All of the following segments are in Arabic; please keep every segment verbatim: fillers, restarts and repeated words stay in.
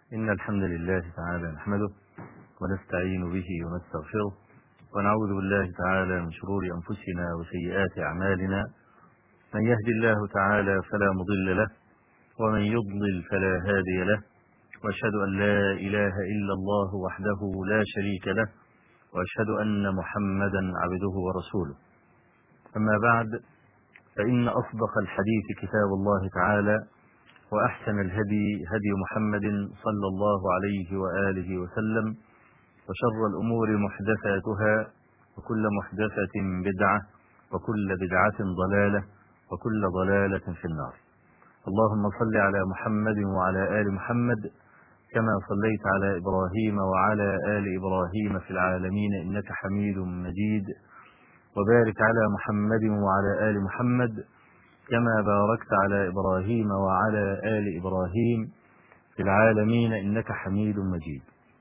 إن الحمد لله تعالى نحمده ونستعين به ونستغفره ونعوذ بالله تعالى من شرور أنفسنا وسيئات أعمالنا. من يهد الله تعالى فلا مضل له ومن يضلل فلا هادي له، وأشهد أن لا إله إلا الله وحده لا شريك له، وأشهد أن محمدا عبده ورسوله. أما بعد، فإن أصدق الحديث كتاب الله تعالى، وأحسن الهدي هدي محمد صلى الله عليه وآله وسلم، وشر الأمور محدثاتها، وكل محدثة بدعة، وكل بدعة ضلالة، وكل ضلالة في النار. اللهم صل على محمد وعلى آل محمد كما صليت على إبراهيم وعلى آل إبراهيم في العالمين إنك حميد مجيد، وبارك على محمد وعلى آل محمد كما باركت على إبراهيم وعلى آل إبراهيم في العالمين إنك حميد مجيد.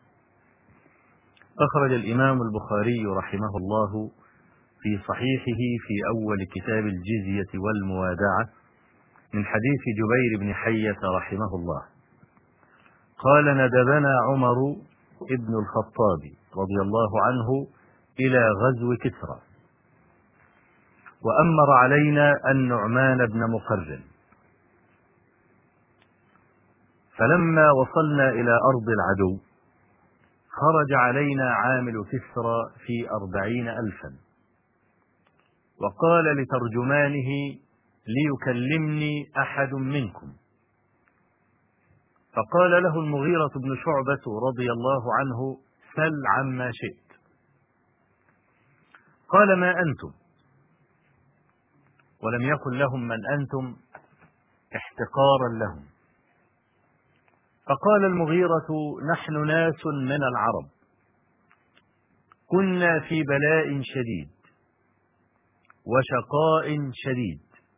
أخرج الإمام البخاري رحمه الله في صحيحه في أول كتاب الجزية والموادعة من حديث جبير بن حية رحمه الله قال: ندبنا عمر ابن الخطاب رضي الله عنه إلى غزو كسرى، وأمر علينا النعمان بن مقرن، فلما وصلنا إلى أرض العدو خرج علينا عامل كسرى في أربعين ألفا، وقال لترجمانه: ليكلمني أحد منكم. فقال له المغيرة بن شعبة رضي الله عنه: سل عما شئت. قال: ما أنتم؟ ولم يقل لهم من أنتم احتقارا لهم. فقال المغيرة: نحن ناس من العرب، كنا في بلاء شديد وشقاء شديد،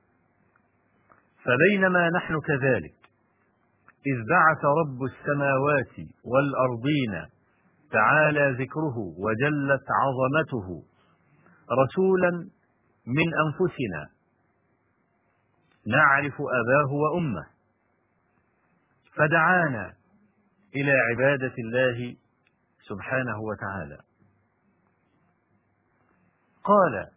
فبينما نحن كذلك إذ بعث رب السماوات والأرضين تعالى ذكره وجلت عظمته رسولا من أنفسنا نعرف أباه وأمه، فدعانا إلى عبادة الله سبحانه وتعالى. قال: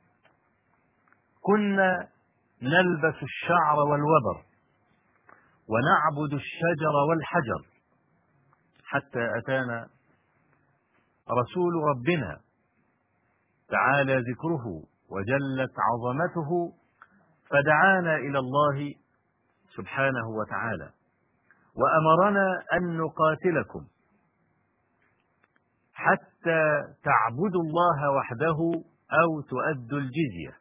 كنا نلبس الشعر والوبر ونعبد الشجر والحجر، حتى أتانا رسول ربنا تعالى ذكره وجلت عظمته فدعانا إلى الله سبحانه وتعالى، وأمرنا أن نقاتلكم حتى تعبدوا الله وحده أو تؤدوا الجزية.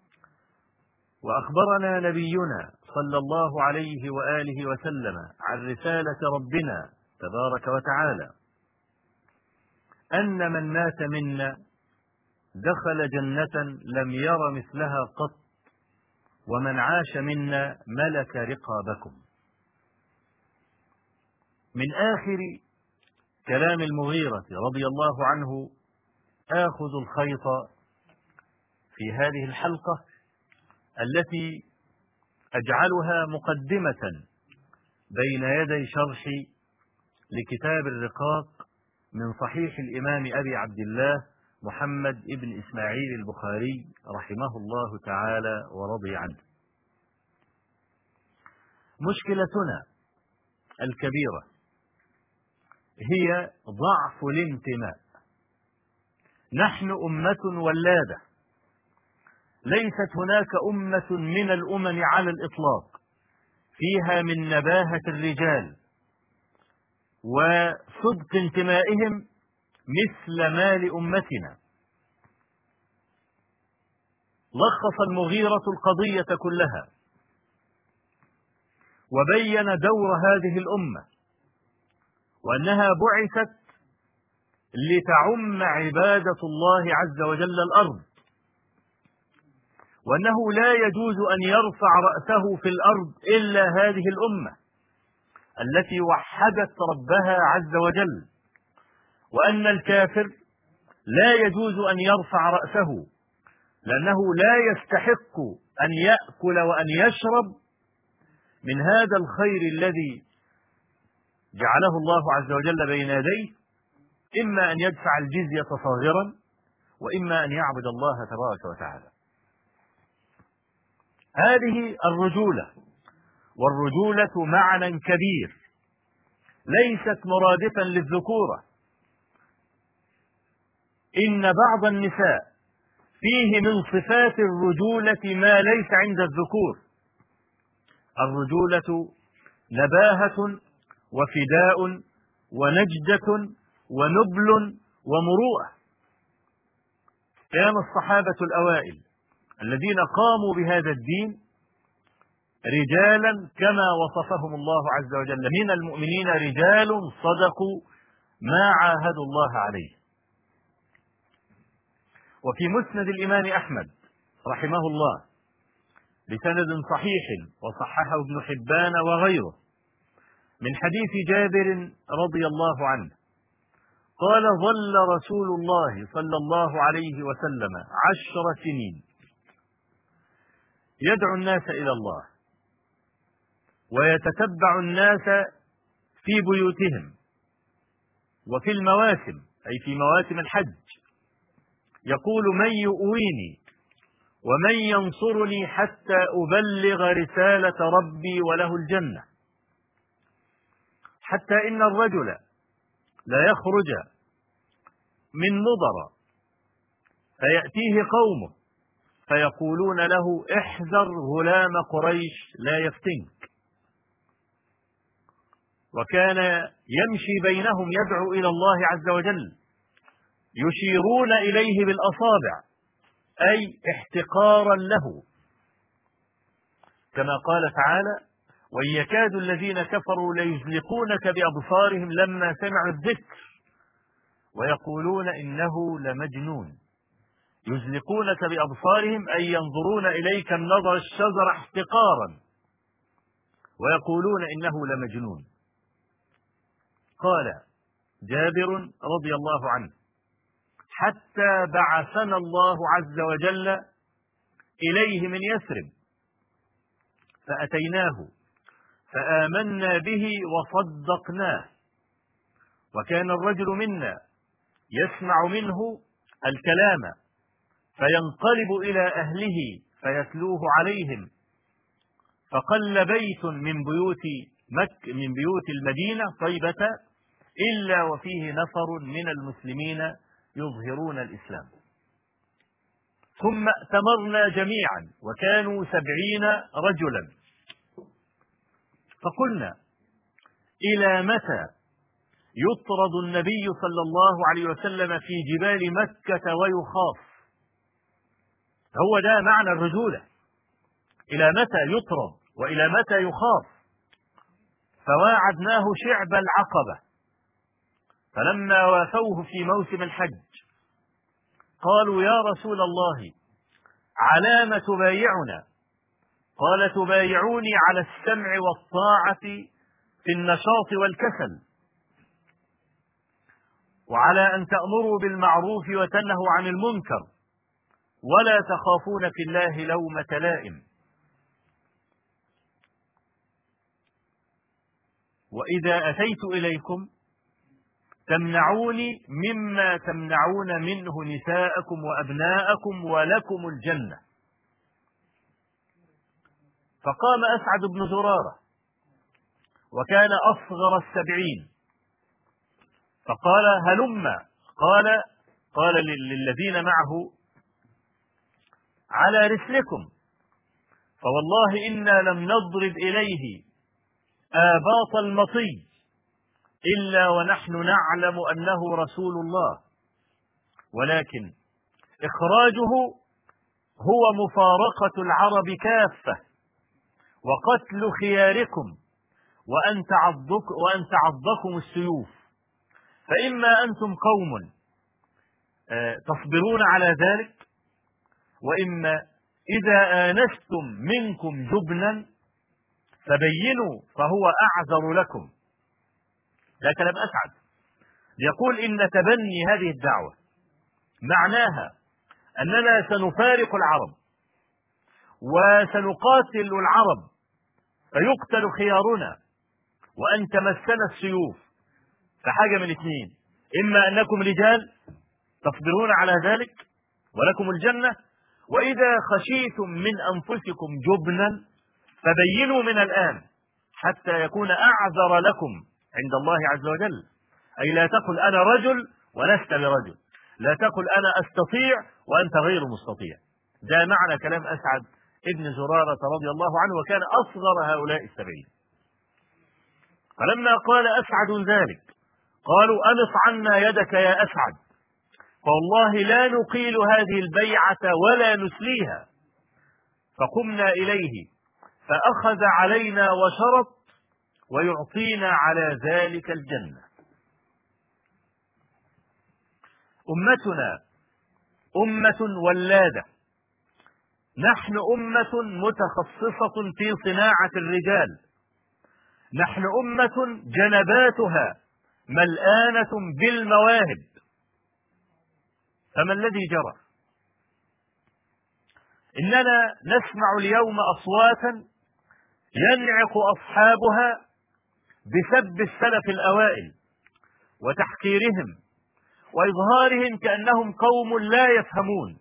وأخبرنا نبينا صلى الله عليه وآله وسلم عن رسالة ربنا تبارك وتعالى أن من مات منا دخل جنة لم ير مثلها قط، ومن عاش منا ملك رقابكم. من آخر كلام المغيرة رضي الله عنه آخذ الخيط في هذه الحلقة التي أجعلها مقدمة بين يدي شرح لكتاب الرقاق من صحيح الإمام أبي عبد الله محمد ابن إسماعيل البخاري رحمه الله تعالى ورضي عنه. مشكلتنا الكبيرة هي ضعف الانتماء. نحن أمة ولادة، ليست هناك أمة من الأمم على الإطلاق فيها من نباهة الرجال وصدق انتمائهم مثل ما لأمتنا. لخص المغيرة القضية كلها وبين دور هذه الأمة، وأنها بعثت لتعم عبادة الله عز وجل الأرض، وأنه لا يجوز أن يرفع رأسه في الأرض إلا هذه الأمة التي وحدت ربها عز وجل، وأن الكافر لا يجوز أن يرفع رأسه، لأنه لا يستحق أن يأكل وأن يشرب من هذا الخير الذي جعله الله عز وجل بين يديه، إما أن يدفع الجزية صاغرا، وإما أن يعبد الله تبارك وتعالى. هذه الرجولة، والرجولة معنى كبير ليست مرادفا للذكورة. إن بعض النساء فيه من صفات الرجولة ما ليس عند الذكور. الرجولة نباهة وفداء ونجدة ونبل ومروءة. كان الصحابة الأوائل الذين قاموا بهذا الدين رجالا كما وصفهم الله عز وجل: من المؤمنين رجال صدقوا ما عاهدوا الله عليه. وفي مسند الإمام أحمد رحمه الله بسند صحيح وصححه ابن حبان وغيره من حديث جابر رضي الله عنه قال: ظل رسول الله صلى الله عليه وسلم عشر سنين يدعو الناس إلى الله ويتتبع الناس في بيوتهم وفي المواسم، أي في مواسم الحج، يقول: من يؤويني ومن ينصرني حتى أبلغ رسالة ربي وله الجنة. حتى إن الرجل لا يخرج من مضر فيأتيه قومه فيقولون له: احذر غلام قريش لا يفتنك. وكان يمشي بينهم يدعو إلى الله عز وجل، يشيرون إليه بالأصابع، أي احتقارا له، كما قال تعالى: وإن يكاد الذين كفروا ليزلقونك بأبصارهم لما سمعوا الذكر ويقولون إنه لمجنون. يزلقونك بأبصارهم أي ينظرون إليك النظر الشزر احتقارا ويقولون إنه لمجنون. قال جابر رضي الله عنه: حتى بعثنا الله عز وجل إليه من يثرب فأتيناه فآمنا به وصدقناه. وكان الرجل منا يسمع منه الكلام فينقلب إلى أهله فيتلوه عليهم، فقل بيت من بيوت مك من بيوت المدينة طيبة إلا وفيه نفر من المسلمين يظهرون الإسلام. ثم ائتمرنا جميعا وكانوا سبعين رجلا، فقلنا: إلى متى يطرد النبي صلى الله عليه وسلم في جبال مكة ويخاف؟ هو ده معنى الرجولة، إلى متى يطرد وإلى متى يخاف؟ فواعدناه شعب العقبة، فلما وافوه في موسم الحج قالوا: يا رسول الله على ما تبايعنا؟ قال: تبايعوني على السمع والطاعة في النشاط والكسل، وعلى أن تأمروا بالمعروف وتنهوا عن المنكر، ولا تخافون في الله لومة لائم. وإذا أتيت إليكم تمنعوني مما تمنعون منه نساءكم وأبناءكم ولكم الجنة. فقام أسعد بن زرارة وكان أصغر السبعين فقال: هلم. قال قال للذين معه: على رسلكم، فوالله إنا لم نضرب إليه آباط المطي إلا ونحن نعلم أنه رسول الله، ولكن إخراجه هو مفارقة العرب كافة وقتل خياركم وأن تعضك وأن تعضكم السيوف، فإما أنتم قوم تصبرون على ذلك، وإما إذا آنستم منكم جبنا فبينوا فهو أعذر لكم. ده كلام أسعد يقول: إن تبني هذه الدعوة معناها أننا سنفارق العرب وسنقاتل العرب فيقتل خيارنا وأن تمسنا السيوف، فحاجة من اثنين: إما أنكم رجال تصبرون على ذلك ولكم الجنة، وإذا خشيتم من أنفسكم جبنا فبينوا من الآن حتى يكون أعذر لكم عند الله عز وجل. أي لا تقل أنا رجل ولست برجل، لا تقل أنا أستطيع وأنت غير مستطيع. ده معنى كلام أسعد ابن زرارة رضي الله عنه، وكان أصغر هؤلاء السبعين. فلما قال أسعد ذلك قالوا: أنص عنا يدك يا أسعد، فوالله لا نقيل هذه البيعة ولا نسليها. فقمنا إليه فأخذ علينا وشرط ويعطينا على ذلك الجنة. أمتنا أمة ولادة، نحن أمة متخصصة في صناعة الرجال، نحن أمة جنباتها ملآنة بالمواهب. فما الذي جرى؟ إننا نسمع اليوم أصواتا ينعق أصحابها بسب السلف الأوائل وتحقيرهم وإظهارهم كأنهم قوم لا يفهمون.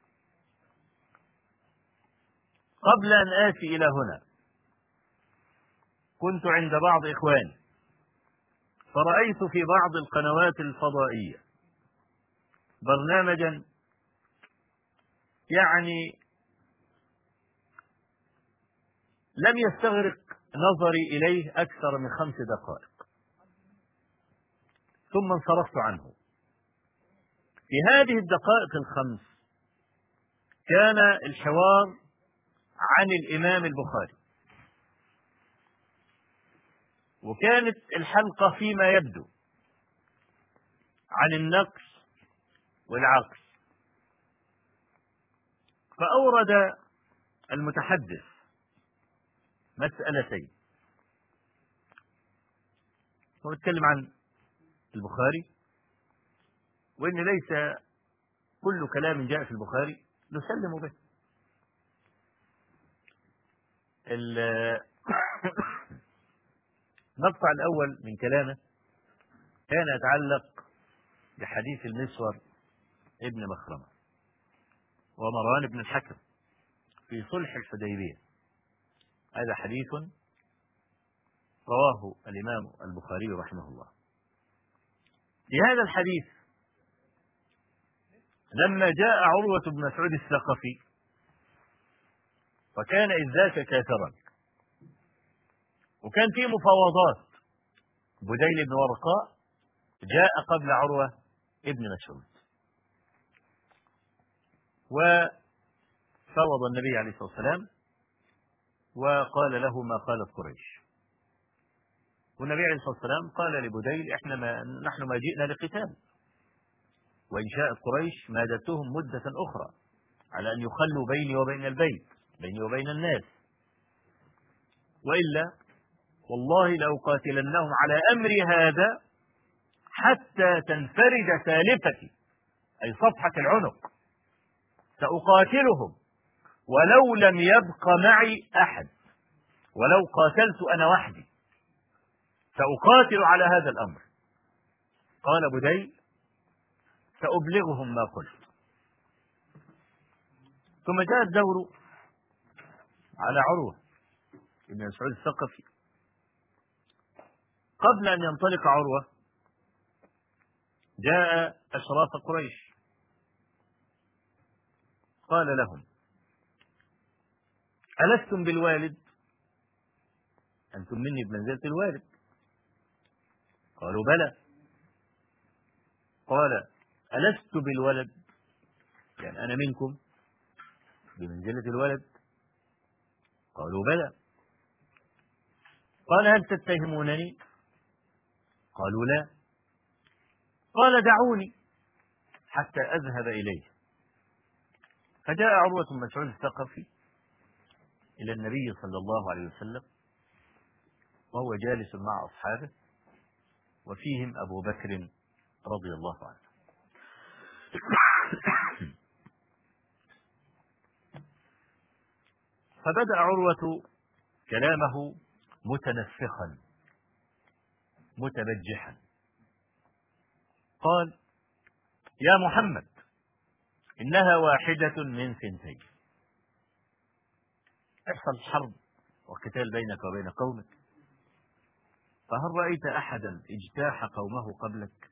قبل أن آتي إلى هنا كنت عند بعض إخواني فرأيت في بعض القنوات الفضائية برنامجا يعني لم يستغرق نظري إليه أكثر من خمس دقائق، ثم انصرفت عنه. في هذه الدقائق الخمس كان الحوار عن الإمام البخاري، وكانت الحلقة فيما يبدو عن النقص والعقل. فأورد المتحدث مسألتين، هو يتكلم عن البخاري وإن ليس كل كلام جاء في البخاري نسلم به. المقطع الأول من كلامه كان يتعلق بحديث المسور ابن مخرمة ومروان بن الحكم في صلح الحديبية. هذا حديث رواه الإمام البخاري رحمه الله. في هذا الحديث لما جاء عروة بن مسعود الثقفي وكان إذ ذاك كافرا، وكان في مفاوضات، بديل بن ورقاء جاء قبل عروة ابن مسعود وفاوض النبي عليه الصلاة والسلام وقال له ما قالت قريش. والنبي عليه الصلاة والسلام قال لبديل: احنا ما نحن ما جئنا لقتال، وإن شاءت قريش مادتهم مدة أخرى على أن يخلوا بيني وبين البيت، بيني وبين الناس، وإلا والله لأقاتلنهم على أمر هذا حتى تنفرد سالفتي، أي صفحة العنق، سأقاتلهم ولو لم يبق معي أحد، ولو قاتلت أنا وحدي سأقاتل على هذا الأمر. قال بديل: سأبلغهم ما قلت. ثم جاء الدور على عروة بن مسعود الثقفي. قبل أن ينطلق عروة جاء أشراف قريش، قال لهم: ألستم بالوالد؟ أنتم مني بمنزلة الوالد. قالوا: بلى. قال: ألست بالولد؟ يعني أنا منكم بمنزلة الولد. قالوا: بلى. قال: هل تتهمونني؟ قالوا: لا. قال: دعوني حتى أذهب إليه. فجاء عروة بن مسعود الثقفي إلى النبي صلى الله عليه وسلم وهو جالس مع أصحابه وفيهم أبو بكر رضي الله عنه. فبدأ عروة كلامه متنفخا متبجحا. قال: يا محمد، إنها واحدة من ثنتين، يحصل حرب وقتال بينك وبين قومك، فهل رأيت أحدا اجتاح قومه قبلك؟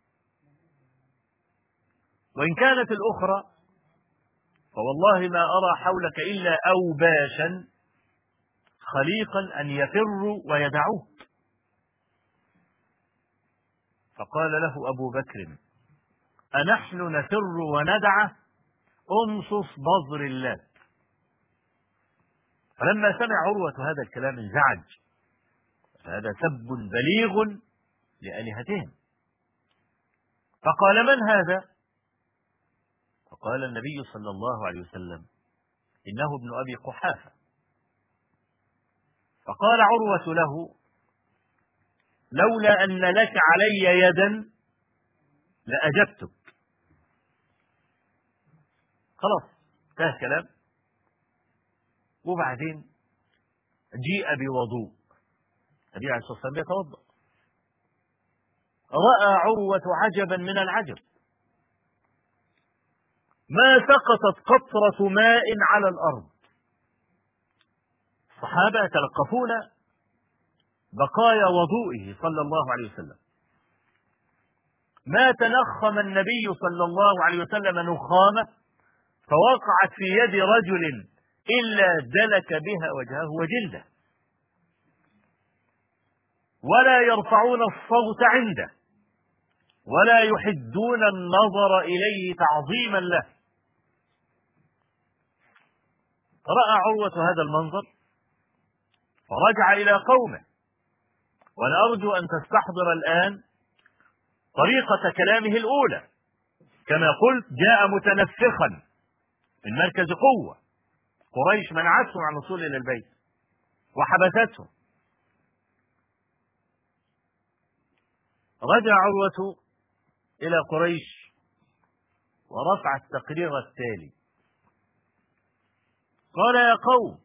وإن كانت الأخرى فوالله ما أرى حولك إلا أوباشا خليقا أن يفروا ويدعوك. فقال له أبو بكر: أنحن نفر وندع؟ أمصص بظر اللات. فلما سمع عروة هذا الكلام انزعج، فهذا سب بليغ لآلهتهم. فقال: من هذا؟ فقال النبي صلى الله عليه وسلم: إنه ابن أبي قحافة. فقال عروة له: لولا أن لك علي يدا لأجبتك. خلاص انتهى الكلام. وبعدين جيء بوضوء، النبي عليه الصلاة والسلام يتوضأ. رأى عروة عجبا من العجب، ما سقطت قطرة ماء على الأرض. الصحابة يتلقفون بقايا وضوئه صلى الله عليه وسلم. ما تنخم النبي صلى الله عليه وسلم نخامة فوقعت في يد رجل إلا دلك بها وجهه وجلده، ولا يرفعون الصوت عنده، ولا يحدون النظر إليه تعظيما له. رأى عروة هذا المنظر فرجع إلى قومه. وأنا أرجو أن تستحضر الآن طريقة كلامه الأولى. كما قلت، جاء متنفخا من مركز قوة، قريش منعتهم عن الوصول إلى البيت وحبستهم. رجع عروة إلى قريش ورفع التقرير التالي: قال: يا قوم،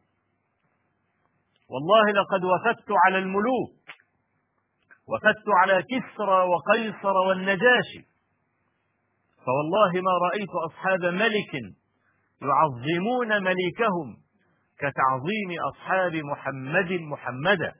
والله لقد وفدت على الملوك، وفدت على كسرى وقيصر والنجاشي، فوالله ما رأيت أصحاب ملك يعظمون ملكهم كتعظيم أصحاب محمد محمدا.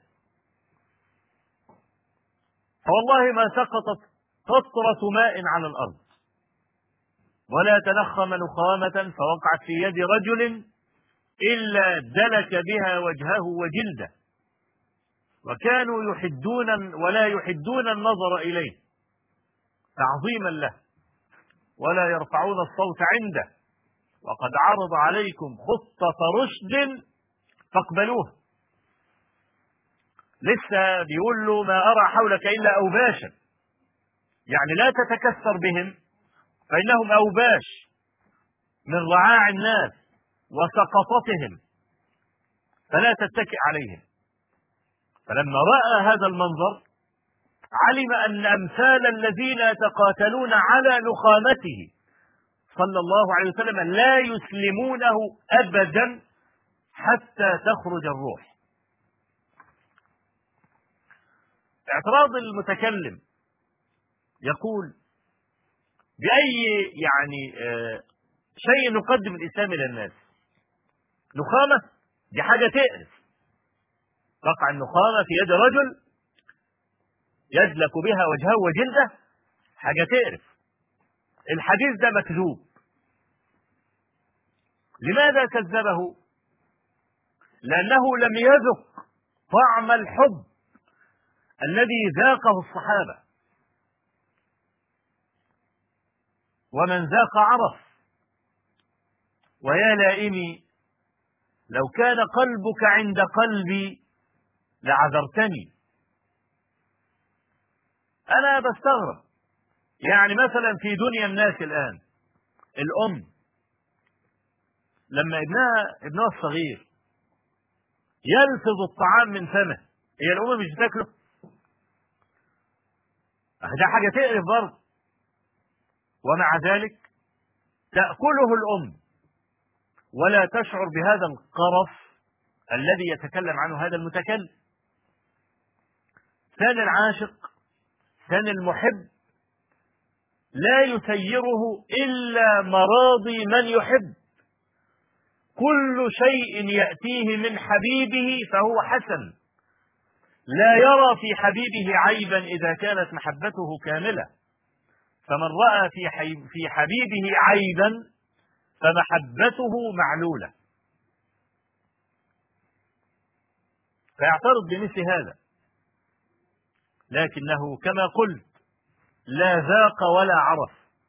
فوالله ما سقطت قطرة ماء على الأرض، ولا تنخم نخامة فوقعت في يد رجل إلا دلك بها وجهه وجلده، وكانوا يحدون ولا يحدون النظر إليه تعظيما له، ولا يرفعون الصوت عنده، وقد عرض عليكم خطة رشد فاقبلوها. لسه بيقول له: ما أرى حولك إلا أوباشا، يعني لا تتكثر بهم فإنهم أوباش من رعاع الناس وسقطتهم، فلا تتكئ عليهم. فلما رأى هذا المنظر علم أن أمثال الذين يتقاتلون على نخامته صلى الله عليه وسلم لا يسلمونه أبدا حتى تخرج الروح. اعتراض المتكلم يقول: بأي يعني آه شيء نقدم الإسلام إلى الناس؟ نخامة دي حاجة تقرف، تقع النخامة في يد رجل يدلك بها وجهه وجلده، حاجة تقرف. الحديث ده مكذوب. لماذا كذبه؟ لأنه لم يذق طعم الحب الذي ذاقه الصحابة، ومن ذاق عرف. ويا لائمي، لو كان قلبك عند قلبي لعذرتني. أنا بستغرب، يعني مثلا في دنيا الناس الآن، الأم لما ابنها ابنها الصغير يلفظ الطعام من فمه، هي الأم مش بتاكله؟ ده حاجة تقرف برضه، ومع ذلك تأكله الأم ولا تشعر بهذا القرف الذي يتكلم عنه هذا المتكلم. ثاني العاشق الإنسان المحب لا يسيره إلا مراضي من يحب. كل شيء يأتيه من حبيبه فهو حسن، لا يرى في حبيبه عيبا إذا كانت محبته كاملة. فمن رأى في حبيبه عيبا فمحبته معلولة. فيعترض بمثل هذا، لكنه كما قلت لا ذاق ولا عرف.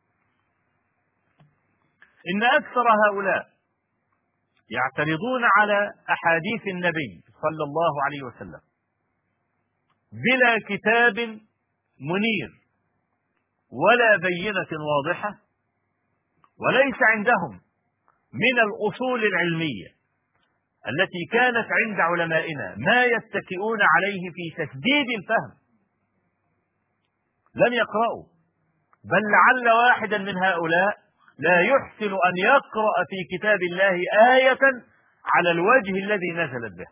إن أكثر هؤلاء يعترضون على أحاديث النبي صلى الله عليه وسلم بلا كتاب منير ولا بينة واضحة، وليس عندهم من الأصول العلمية التي كانت عند علمائنا ما يتكئون عليه في تسديد الفهم. لم يقرأوا، بل لعل واحدا من هؤلاء لا يحسن أن يقرأ في كتاب الله آية على الوجه الذي نزلت به.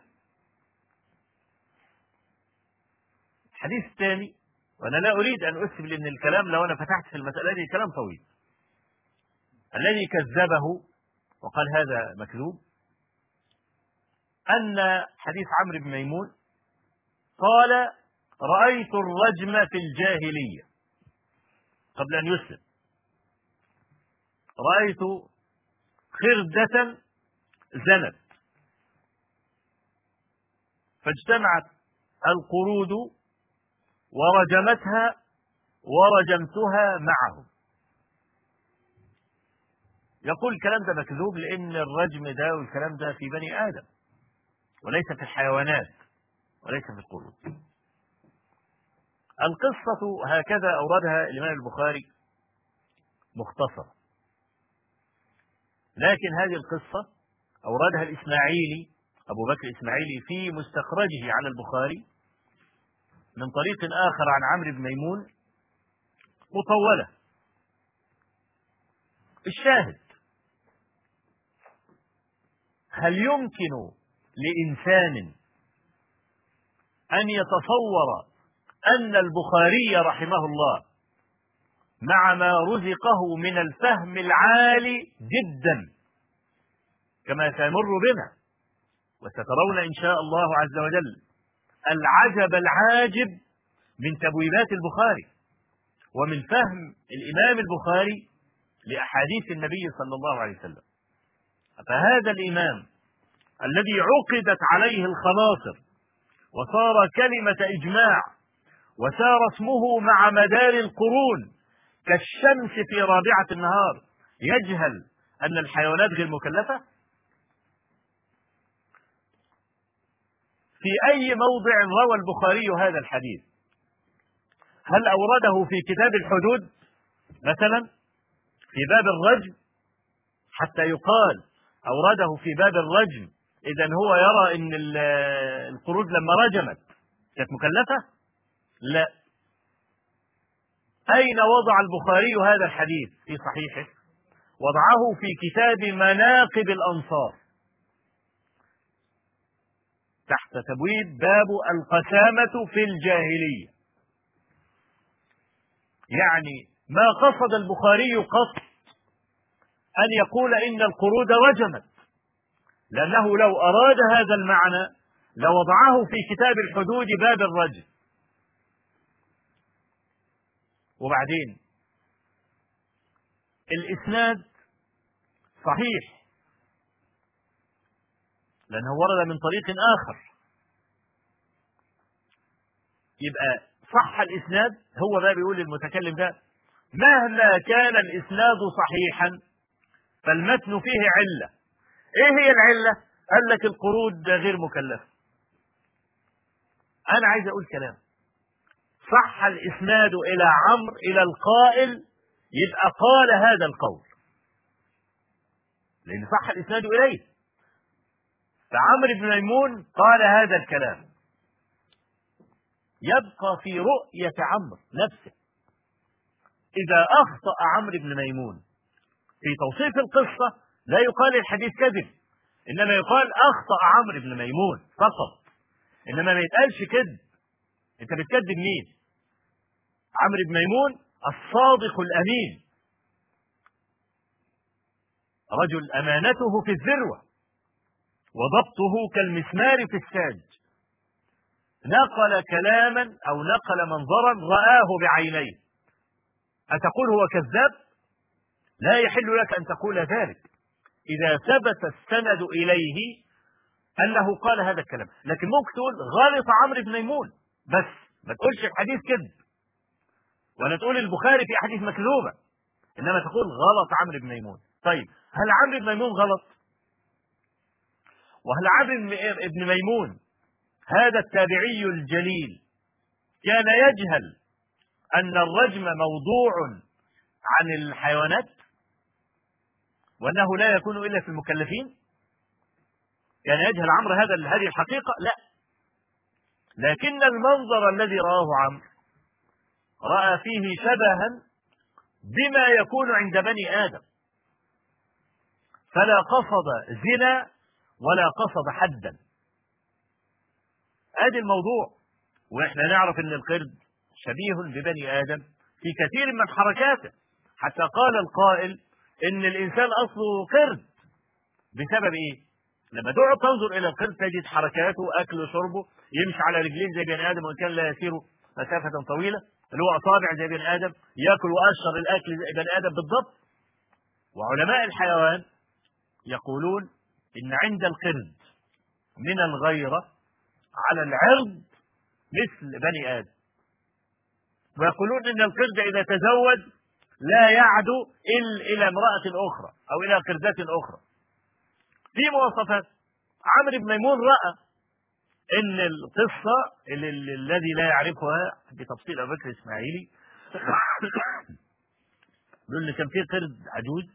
الحديث الثاني، وأنا لا أريد أن أسهب لأن الكلام لو أنا فتحت في المسألة دي كلام طويل. الذي كذبه وقال هذا مكذوب أن حديث عمرو بن ميمون قال رأيت الرجم في الجاهلية قبل أن يسلم، رأيت خردة زنت فاجتمعت القرود ورجمتها ورجمتها معهم. يقول الكلام ده مكذوب لأن الرجم ده والكلام ده في بني آدم وليس في الحيوانات وليس في القرود. القصة هكذا أوردها الإمام البخاري مختصرة، لكن هذه القصة أوردها الإسماعيلي أبو بكر الإسماعيلي في مستخرجه على البخاري من طريق آخر عن عمرو بن ميمون مطولة. الشاهد، هل يمكن لإنسان أن يتصور أن البخاري رحمه الله مع ما رزقه من الفهم العالي جدا كما سيمر بنا وسترون إن شاء الله عز وجل العجب العاجب من تبويبات البخاري ومن فهم الإمام البخاري لأحاديث النبي صلى الله عليه وسلم، فهذا الإمام الذي عقدت عليه الخناصر وصار كلمة إجماع وسار اسمه مع مدار القرون كالشمس في رابعة النهار يجهل أن الحيوانات غير مكلفة؟ في أي موضع روى البخاري هذا الحديث؟ هل أورده في كتاب الحدود مثلا في باب الرجم حتى يقال أورده في باب الرجم إذن هو يرى أن القرود لما رجمت كانت مكلفة؟ لا. أين وضع البخاري هذا الحديث في صحيحه؟ وضعه في كتاب مناقب الأنصار تحت تبويب باب القسامة في الجاهلية. يعني ما قصد البخاري قط أن يقول إن القرود رجمت، لأنه لو أراد هذا المعنى لوضعه في كتاب الحدود باب الرجم. وبعدين الإسناد صحيح لأنه ورد من طريق آخر، يبقى صح الإسناد. هو بقى بيقول المتكلم ده مهما كان الإسناد صحيحا فالمتن فيه علة. إيه هي العلة؟ قال لك القرود غير مكلفة. أنا عايز أقول كلام صح الإسناد إلى عمرو إلى القائل، يبقى قال هذا القول لأن صح الإسناد إليه، فعمرو بن ميمون قال هذا الكلام. يبقى في رؤية عمرو نفسه إذا أخطأ عمرو بن ميمون في توصيف القصة لا يقال الحديث كذب، إنما يقال أخطأ عمرو بن ميمون فقط، إنما ما يتقالش كذب. أنت بتكذب مين؟ عمرو بن ميمون الصادق الأمين، رجل أمانته في الذروة وضبطه كالمسمار في الساج، نقل كلاما أو نقل منظرا رآه بعينيه، أتقول هو كذاب؟ لا يحل لك أن تقول ذلك إذا ثبت السند إليه أنه قال هذا الكلام. لكن ممكن تقول غلط عمرو بن ميمون، بس ما تقولش الحديث كذب، ولا تقول البخاري في أحاديث مكذوبة، إنما تقول غلط عمرو بن ميمون. طيب هل عمرو بن ميمون غلط؟ وهل عمرو بن ميمون هذا التابعي الجليل كان يجهل أن الرجم موضوع عن الحيوانات وأنه لا يكون إلا في المكلفين؟ كان يجهل عمرو هذا هذه الحقيقة؟ لا، لكن المنظر الذي رآه عمرو رأى فيه شبها بما يكون عند بني آدم، فلا قصد زنا ولا قصد حدا. ادي الموضوع. واحنا نعرف ان القرد شبيه ببني ادم في كثير من حركاته، حتى قال القائل ان الانسان اصله قرد. بسبب ايه؟ لما تقعد تنظر الى القرد تجد حركاته، اكله وشربه، يمشي على رجلين زي بني ادم وان كان لا يسير مسافه طويله، اللي هو اصابع زي بني ادم، ياكل واشر الاكل زي بني ادم بالضبط. وعلماء الحيوان يقولون ان عند القرد من الغيرة على العرض مثل بني آدم، ويقولون ان القرد اذا تزوج لا يعدو إلا الى امرأة اخرى او الى قردات اخرى. في مواصفات عمرو بن ميمون رأى ان القصة اللي الذي لا يعرفها بتفصيل ابو بكر الاسماعيلي يقول ان كان في قرد عجوز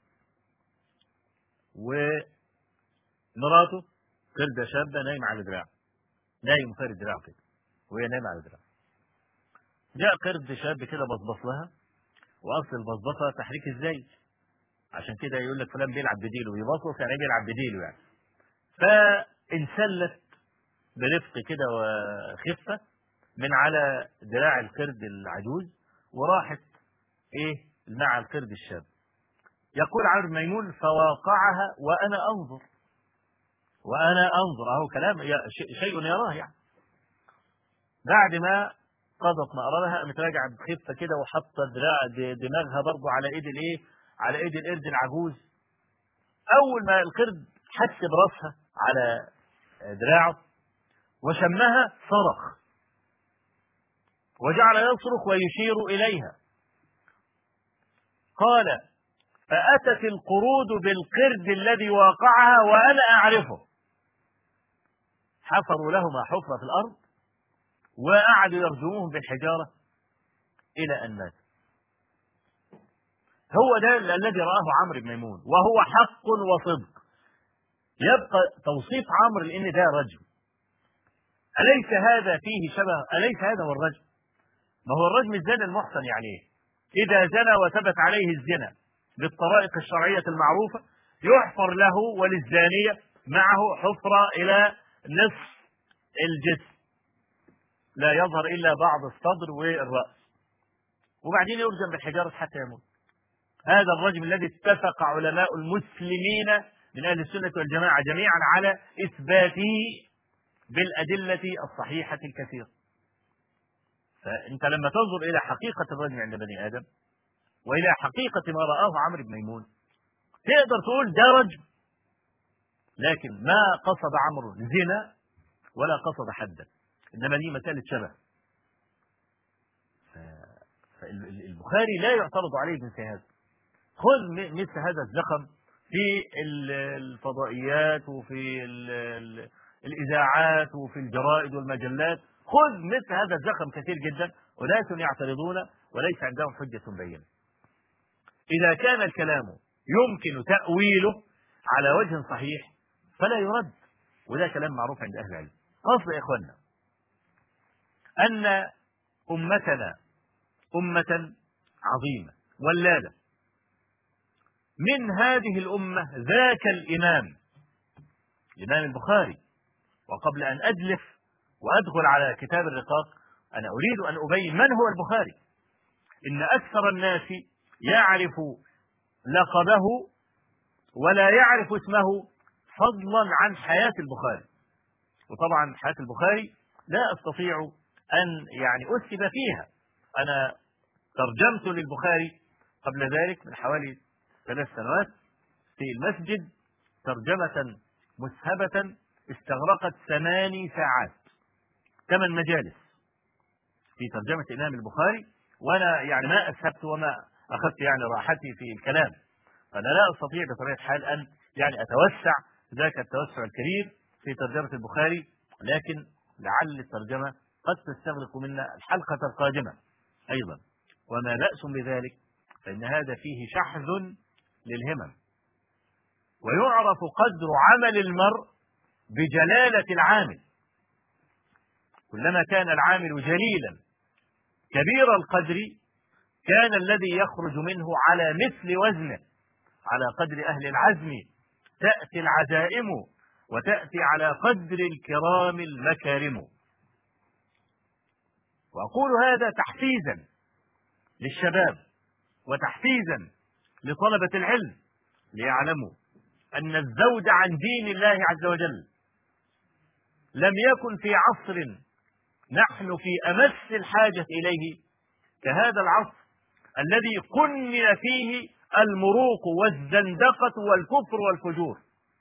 ومراته قردة شابة نايم على دراعه، نايم فارد دراعه كده وهي نايمة على دراعه. جاء قرد شاب كده بصبص لها، واصل البصبصه تحريك الزي، عشان كده يقول لك فلان بيلعب بديله، يبصبص يعني بيلعب بديله يعني. فانسلت برفق كده وخفه من على دراع القرد العجوز وراحت ايه مع القرد الشاب. يقول عمرو بن ميمون فواقعها وانا انظر، وانا انظر اهو كلام شيء يراه يعني. بعد ما قضت مقررها قامت راجعه بخفه كده وحاطه دراع دماغها برضه على ايد الايه؟ على ايد القرد العجوز. اول ما القرد حس براسها على دراعه وشمها صرخ وجعل يصرخ ويشير اليها. قال فاتت القرود بالقرد الذي واقعها وانا اعرفه، حفروا لهما حفره في الارض وقعدوا يرجموهم بالحجارة إلى أن مات. هو ده الذي رآه عمرو بن ميمون، وهو حق وصدق. يبقى توصيف عمرو لأن ده رجم. أليس هذا فيه شبه؟ أليس هذا هو الرجم؟ ما هو الرجم الزنا المحصن يعني إيه؟ إذا زنى وثبت عليه الزنا بالطرائق الشرعية المعروفة يحفر له وللزانية معه حفرة إلى نصف الجسم، لا يظهر إلا بعض الصدر والرأس، وبعدين يرجم بالحجارة حتى يموت. هذا الرجم الذي اتفق علماء المسلمين من أهل السنة والجماعة جميعا على إثباته بالأدلة الصحيحة الكثيرة. فأنت لما تنظر إلى حقيقة الرجم عند بني آدم وإلى حقيقة ما رآه عمرو بن ميمون تقدر تقول ده رجم، لكن ما قصد عمرو زنا ولا قصد حدا، إنما دي مسألة شبه. فالبخاري لا يعترض عليه مثل هذا. خذ مثل هذا الزخم في الفضائيات وفي الإذاعات وفي الجرائد والمجلات، خذ مثل هذا الزخم كثير جدا، وناس يعترضون وليس عندهم حجة بينة. إذا كان الكلام يمكن تأويله على وجه صحيح فلا يرد، وده كلام معروف عند أهل العلم. قصد يا إخوانا أن أمتنا أمة عظيمة ولادة، من هذه الأمة ذاك الإمام الإمام البخاري. وقبل أن أدلف وأدخل على كتاب الرقاق أنا أريد أن أبين من هو البخاري، إن أكثر الناس يعرف لقبه ولا يعرف اسمه فضلا عن حياة البخاري. وطبعا حياة البخاري لا أستطيع أن يعني أسهب فيها. أنا ترجمت للبخاري قبل ذلك من حوالي ثلاث سنوات في المسجد ترجمة مسهبة استغرقت ثماني ساعات، ثمان مجالس في ترجمة الإمام البخاري، وأنا يعني ما أسهبت وما أخذت يعني راحتي في الكلام. أنا لا أستطيع بطبيعة الحال أن يعني أتوسع ذاك التوسع الكبير في ترجمة البخاري، لكن لعل الترجمة قد تستغرق منا الحلقة القادمة أيضا، وما بأس بذلك، فإن هذا فيه شحذ للهمم. ويعرف قدر عمل المرء بجلالة العامل. كلما كان العامل جليلا كبير القدر كان الذي يخرج منه على مثل وزنه، على قدر أهل العزم تأتي العزائم وتأتي على قدر الكرام المكارم. وأقول هذا تحفيزا للشباب وتحفيزا لطلبة العلم ليعلموا أن الزود عن دين الله عز وجل لم يكن في عصر نحن في أمس الحاجة إليه كهذا العصر الذي قنن فيه المروق والزندقة والكفر والفجور.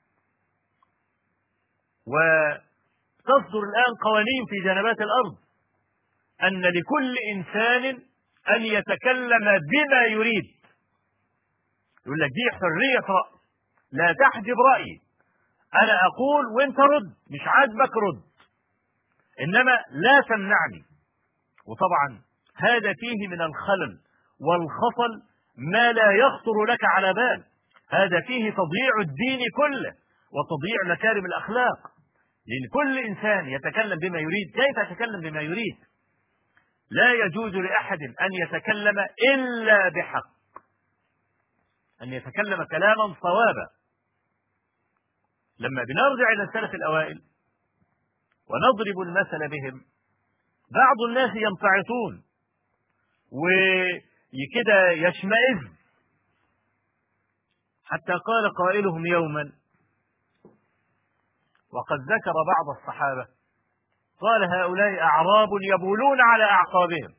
وتصدر الآن قوانين في جنبات الأرض أن لكل إنسان أن يتكلم بما يريد. يقول لك دي حرية رأي، لا تحجب رأيي، أنا أقول وأنت رد، مش عاجبك رد، إنما لا تمنعني. وطبعا هذا فيه من الخلل والخطل ما لا يخطر لك على بال. هذا فيه تضييع الدين كله وتضييع مكارم الأخلاق، لأن كل إنسان يتكلم بما يريد. كيف يتكلم بما يريد؟ لا يجوز لأحد أن يتكلم إلا بحق، أن يتكلم كلاما صوابا. لما بنرجع إلى السلف الأوائل ونضرب المثل بهم بعض الناس يمتعطون وكده يشمئز، حتى قال قائلهم يوما وقد ذكر بعض الصحابة قال هؤلاء أعراب يبولون على أعقابهم،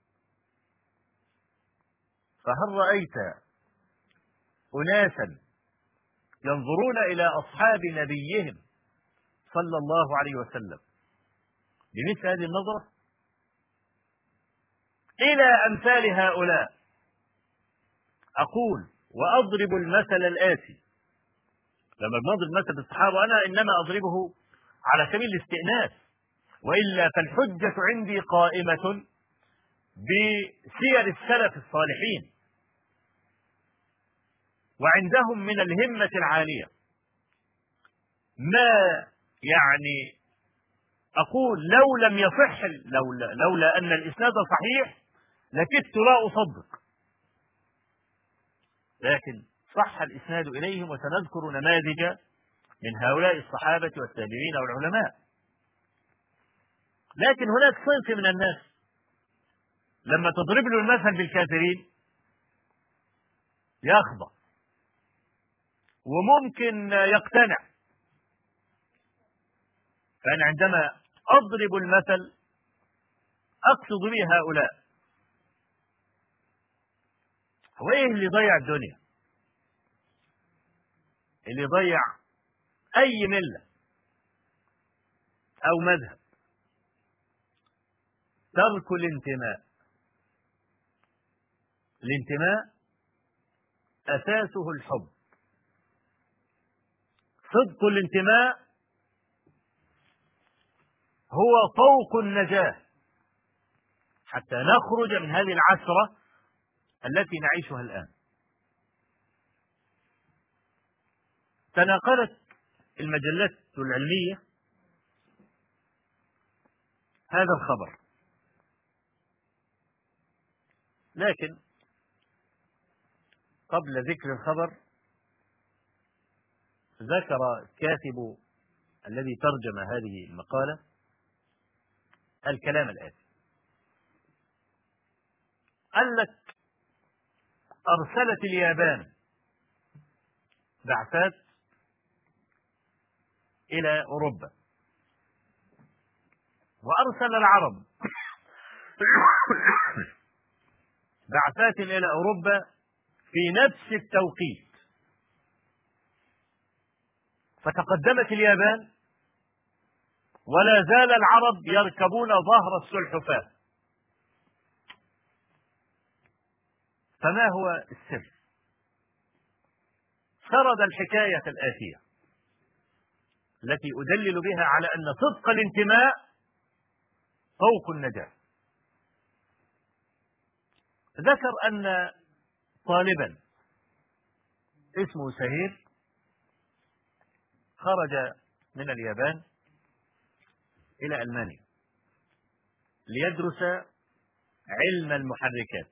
فهل رأيت أناسا ينظرون إلى أصحاب نبيهم صلى الله عليه وسلم بمثل هذه النظرة؟ إلى أمثال هؤلاء أقول وأضرب المثل الآتي. لما بنضرب مثل الصحابة أنا إنما أضربه على سبيل الاستئناس، وإلا فالحجة عندي قائمة بسير السلف الصالحين، وعندهم من الهمة العالية ما يعني أقول لو لم يصح لولا, لولا أن الإسناد صحيح لكدت لا أصدق، لكن صح الإسناد إليهم. وسنذكر نماذج من هؤلاء الصحابة والتابعين والعلماء. لكن هناك صنف من الناس لما تضرب له المثل بالكافرين يخضع وممكن يقتنع. فأنا عندما أضرب المثل أقصد به هؤلاء. هو إيه اللي ضيع الدنيا؟ اللي ضيع أي ملة أو مذهب ترك الانتماء. الانتماء أساسه الحب. صدق الانتماء هو طوق النجاة حتى نخرج من هذه العثرة التي نعيشها الآن. تناقلت المجلات العلمية هذا الخبر، لكن قبل ذكر الخبر ذكر كاتب الذي ترجم هذه المقالة الكلام الآتي: قال لك أرسلت اليابان بعثات إلى أوروبا، وأرسل العرب بعثات إلى أوروبا في نفس التوقيت، فتقدمت اليابان ولا زال العرب يركبون ظهر السلحفاة. فما هو السر؟ سرد الحكاية الآتية التي أدلل بها على أن صدق الانتماء فوق النجاة. ذكر أن طالبا اسمه سهير خرج من اليابان إلى ألمانيا ليدرس علم المحركات.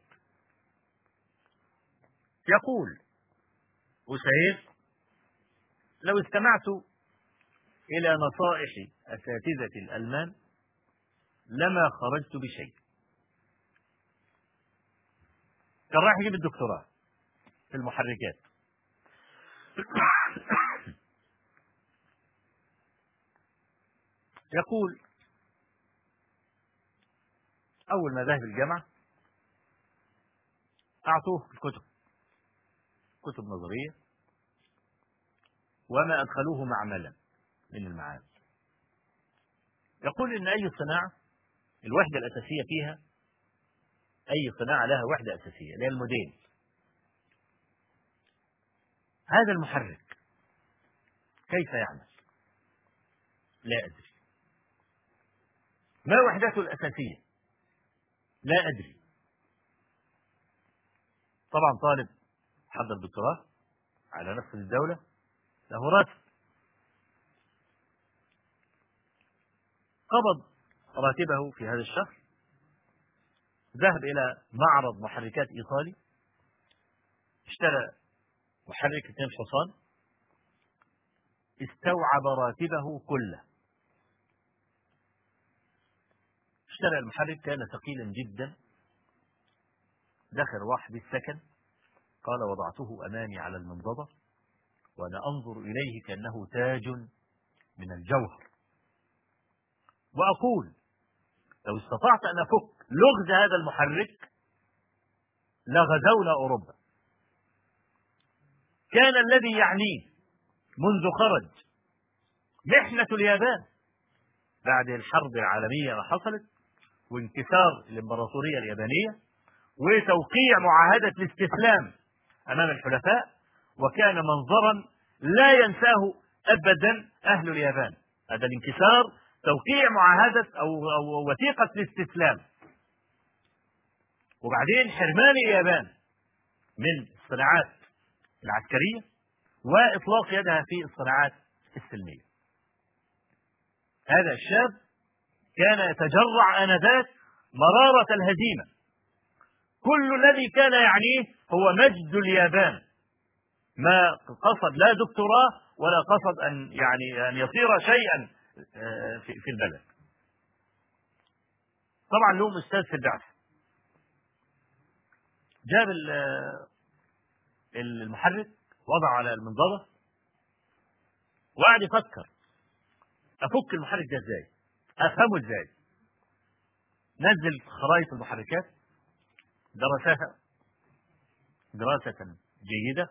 يقول أسهير: لو استمعت إلى نصائح أساتذة الألمان لما خرجت بشيء. كان رايح يجيب الدكتوراه في المحركات. يقول: أول ما ذهب الجامعة أعطوه الكتب، كتب نظرية، وما أدخلوه معملا من المعامل. يقول إن أي صناعة الوحدة الأساسية فيها، أي صناعة لها وحدة أساسية اللي هي الموديل. هذا المحرك كيف يعمل؟ لا أدري. ما وحدته الأساسية؟ لا أدري. طبعا طالب حضر دكتوراه على نفس الدولة له راتب، قبض راتبه في هذا الشهر، ذهب إلى معرض محركات إيطالي، اشترى محرك اثنين حصان، استوعب راتبه كله. اشترى المحرك، كان ثقيلا جدا، دخل واحد السكن، قال: وضعته أمامي على المنضدة وأنا أنظر إليه كأنه تاج من الجوهر، وأقول: لو استطعت أن أفك لغز هذا المحرك لغزونا أوروبا. كان الذي يعنيه منذ خرج محنة اليابان بعد الحرب العالمية ما حصلت وانكسار الإمبراطورية اليابانية وتوقيع معاهدة الاستسلام أمام الحلفاء، وكان منظرا لا ينساه أبدا أهل اليابان. هذا الانكسار، توقيع معاهدة أو, أو وثيقة الاستسلام، وبعدين حرمان اليابان من الصناعات العسكرية وإطلاق يدها في الصناعات السلمية. هذا الشاب كان يتجرع آنذاك مرارة الهزيمة. كل الذي كان يعنيه هو مجد اليابان، ما قصد لا دكتوراه ولا قصد أن يعني أن يصير شيئا في البلد. طبعا له أستاذ في البعث، جاب المحرك وضعه على المنضدة وقعد يفكر: أفك المحرك ده إزاي؟ أفهمه إزاي؟ نزل خرائط المحركات، درسها دراسة جيدة،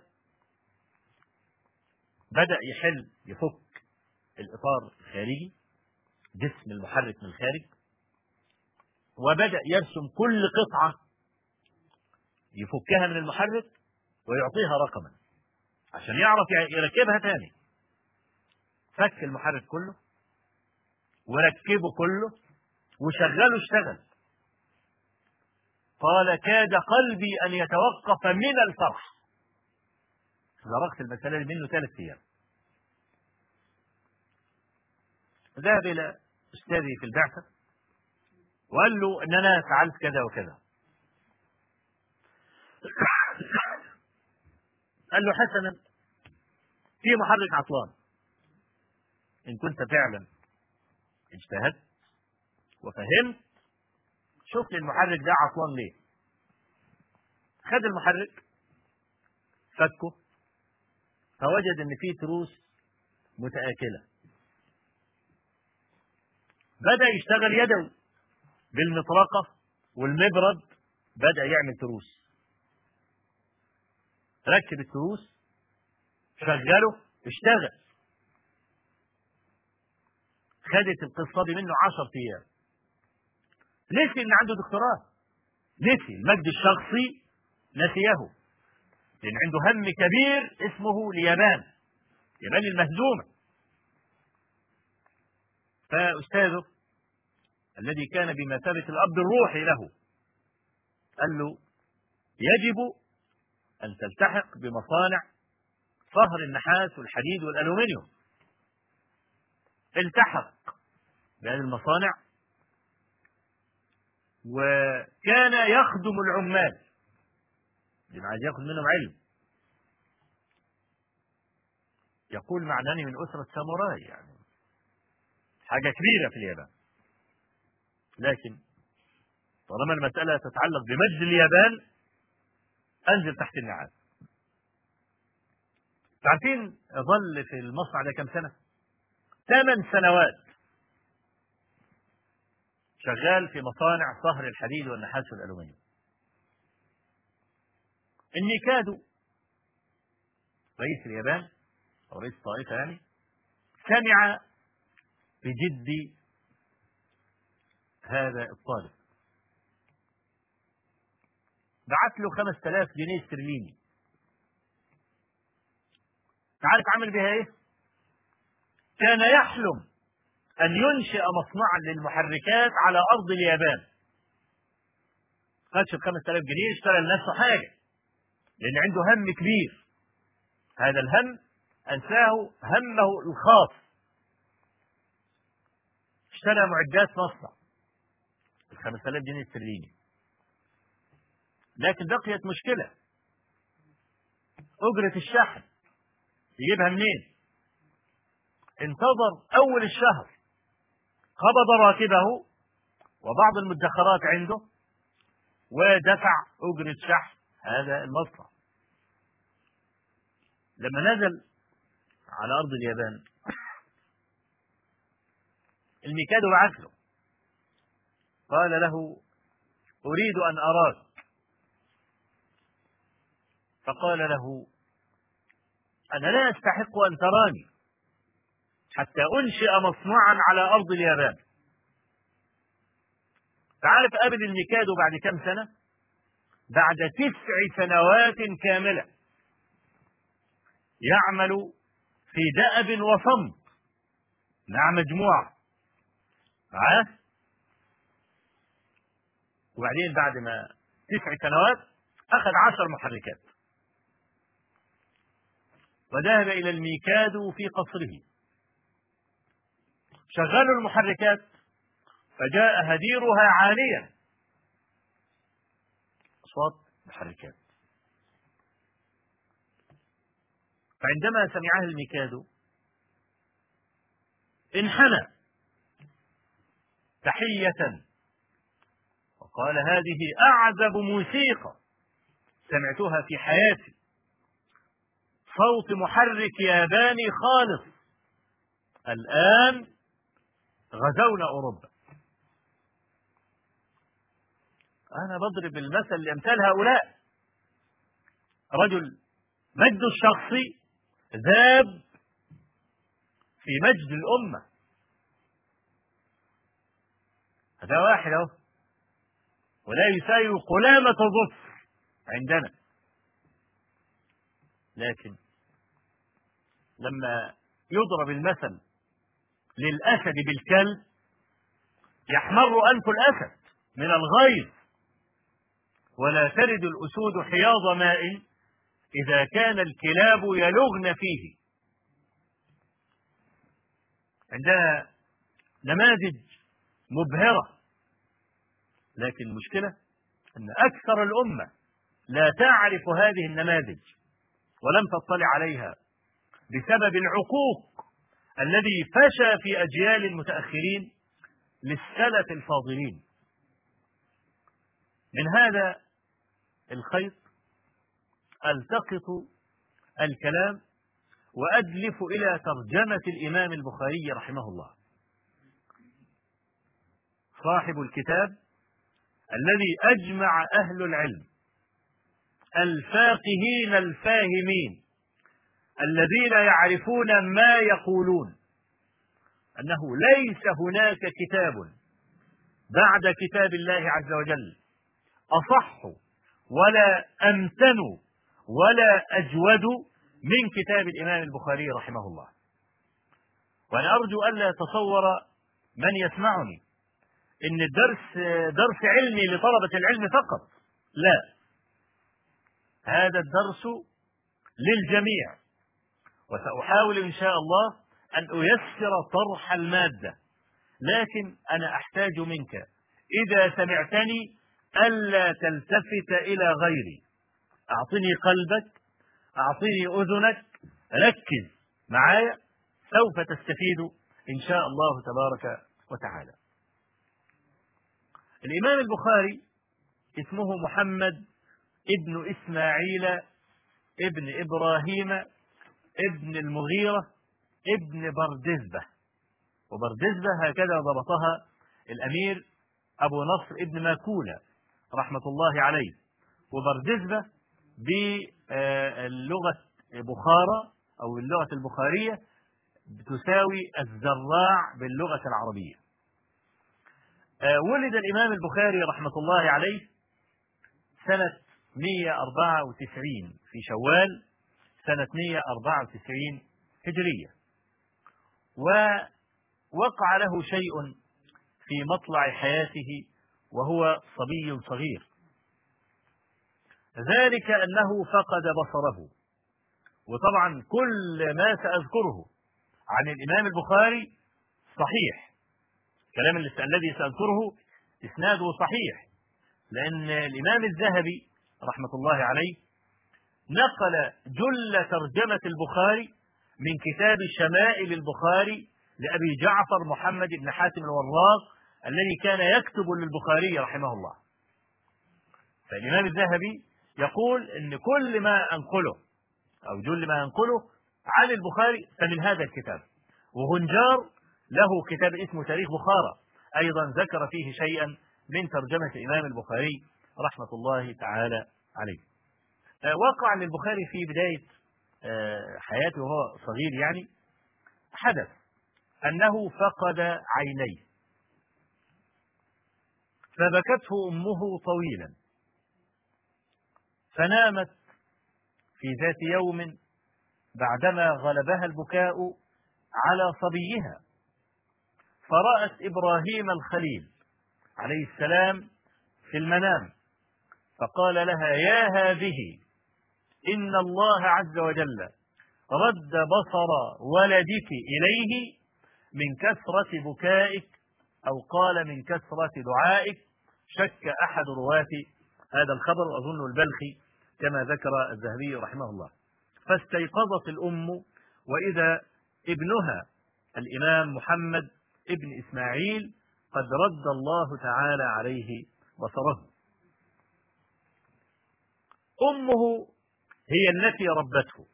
بدأ يحل يفك الإطار الخارجي، جسم المحرك من الخارج، وبدأ يرسم كل قطعة يفكها من المحرك ويعطيها رقما عشان يعرف يركبها تاني. فك المحرك كله وركبه كله وشغله اشتغل. قال: كاد قلبي أن يتوقف من الفرح. زرقت المسألة منه ثلاث أيام. ذهب إلى أستاذي في البعثة وقال له إن أنا فعلت كذا وكذا. قال له: حسنا، في محرك عطلان، إن كنت فعلا اجتهدت وفهمت شوف لي المحرك ده عطلان ليه. خد المحرك فكه فوجد ان فيه تروس متآكلة، بدأ يشتغل يدوي بالمطرقة والمبرد، بدأ يعمل تروس، ركب التروس شغله اشتغل. خدت القصة دي منه عشر أيام. نسي إن عنده دكتوراه، نسي المجد الشخصي نسيه، لأن عنده هم كبير اسمه اليابان، اليابان المهزومة. فأستاذه الذي كان بمثابة الأب الروحي له قال له يجب أن تلتحق بمصانع صهر النحاس والحديد والألومنيوم. التحق بهذه المصانع وكان يخدم العمال اللي عايز ياخذ منهم علم. يقول مع أنني من أسرة ساموراي، يعني حاجة كبيرة في اليابان، لكن طالما المسألة تتعلق بمجد اليابان أنزل تحت النعال. عارفين ظل في المصنع ده كم سنة؟ ثمان سنوات شغال في مصانع صهر الحديد والنحاس والألومنيوم. الميكادو رئيس اليابان أو رئيس الطائفة يعني سمع بجد هذا الطالب، بعت له خمسة آلاف جنيه استرليني. تعرف عمل بها ايه؟ كان يحلم أن ينشئ مصنعا للمحركات على أرض اليابان. خدش خمسة آلاف جنيه اشترى لنفسه حاجة، لأن عنده هم كبير. هذا الهم أنساه همه الخاص. اشترى معدات مصنع الخمسة آلاف جنيه استرليني، لكن بقيت مشكلة. أجرة الشحن يجيبها منين؟ انتظر أول الشهر، قبض راتبه وبعض المدخرات عنده ودفع أجرة شحن هذا المصنع. لما نزل على أرض اليابان الميكادو بعث له قال له أريد أن أراك. فقال له أنا لا أستحق أن تراني حتى أنشئ مصنعا على أرض اليابان. تعرف قابل الميكادو بعد كم سنة؟ بعد تسع سنوات كاملة يعمل في دأب وصمت مع مجموعة معاه، وبعدين بعد ما تسع سنوات أخذ عشر محركات وذهب إلى الميكادو في قصره. شغلوا المحركات فجاء هديرها عاليا، أصوات محركات. فعندما سمعها الميكادو انحنى تحية وقال هذه أعذب موسيقى سمعتها في حياتي، صوت محرك ياباني خالص. الآن غزونا أوروبا. أنا بضرب المثل لأمثال هؤلاء. رجل مجده الشخصي ذاب في مجد الأمة. هذا واحد أهو ولا يساوي قلامة ظفر عندنا، لكن لما يضرب المثل للأسد بالكلب يحمر أنف الأسد من الغيظ، ولا ترد الأسود حياض ماء إذا كان الكلاب يلغن فيه. عندنا نماذج مبهرة، لكن المشكلة أن أكثر الأمة لا تعرف هذه النماذج ولم تطلع عليها بسبب العقوق الذي فشى في أجيال المتأخرين للسلف الفاضلين. من هذا الخيط ألتقط الكلام وأدلف إلى ترجمة الإمام البخاري رحمه الله، صاحب الكتاب الذي أجمع أهل العلم الفاقهين الفاهمين الذين يعرفون ما يقولون أنه ليس هناك كتاب بعد كتاب الله عز وجل أصح ولا أمتن ولا أجود من كتاب الإمام البخاري رحمه الله. وأنا أرجو ألا يتصور من يسمعني إن الدرس درس علمي لطلبة العلم فقط، لا، هذا الدرس للجميع، وسأحاول إن شاء الله أن أيسر طرح المادة، لكن أنا أحتاج منك إذا سمعتني ألا تلتفت إلى غيري، أعطني قلبك، أعطني أذنك، ركز معايا، سوف تستفيد إن شاء الله تبارك وتعالى. الإمام البخاري اسمه محمد ابن إسماعيل ابن إبراهيم ابن المغيرة ابن بردزبة، وبردزبة هكذا ضبطها الأمير أبو نصر ابن ماكولة رحمة الله عليه، وبردزبة باللغة بخارى أو اللغة البخارية تساوي الزراع باللغة العربية. ولد الإمام البخاري رحمة الله عليه سنة مئة وأربعة وتسعين في شوال سنة مئة وأربعة وتسعين هجرية، ووقع له شيء في مطلع حياته وهو صبي صغير، ذلك أنه فقد بصره. وطبعا كل ما سأذكره عن الإمام البخاري صحيح، الكلام الذي سأذكره إسناده صحيح، لأن الإمام الذهبي رحمة الله عليه نقل جل ترجمة البخاري من كتاب شمائل البخاري لأبي جعفر محمد بن حاتم الوراق الذي كان يكتب للبخاري رحمه الله. فالإمام الذهبي يقول إن كل ما أنقله أو جل ما أنقله عن البخاري فمن هذا الكتاب. وغنجار له كتاب اسمه تاريخ بخارى أيضا ذكر فيه شيئا من ترجمة الإمام البخاري رحمة الله تعالى عليه. وقع للبخاري في بداية حياته وهو صغير يعني حدث أنه فقد عينيه، فبكته أمه طويلا، فنامت في ذات يوم بعدما غلبها البكاء على صبيها، فرأت إبراهيم الخليل عليه السلام في المنام، فقال لها: يا هذه، إن الله عز وجل رد بصر ولدك إليه من كثرة بكائك، أو قال من كثرة دعائك، شك أحد رواة هذا الخبر وأظن البلخي كما ذكر الذهبي رحمه الله. فاستيقظت الأم وإذا ابنها الإمام محمد ابن إسماعيل قد رد الله تعالى عليه بصره. أمه هي التي ربته،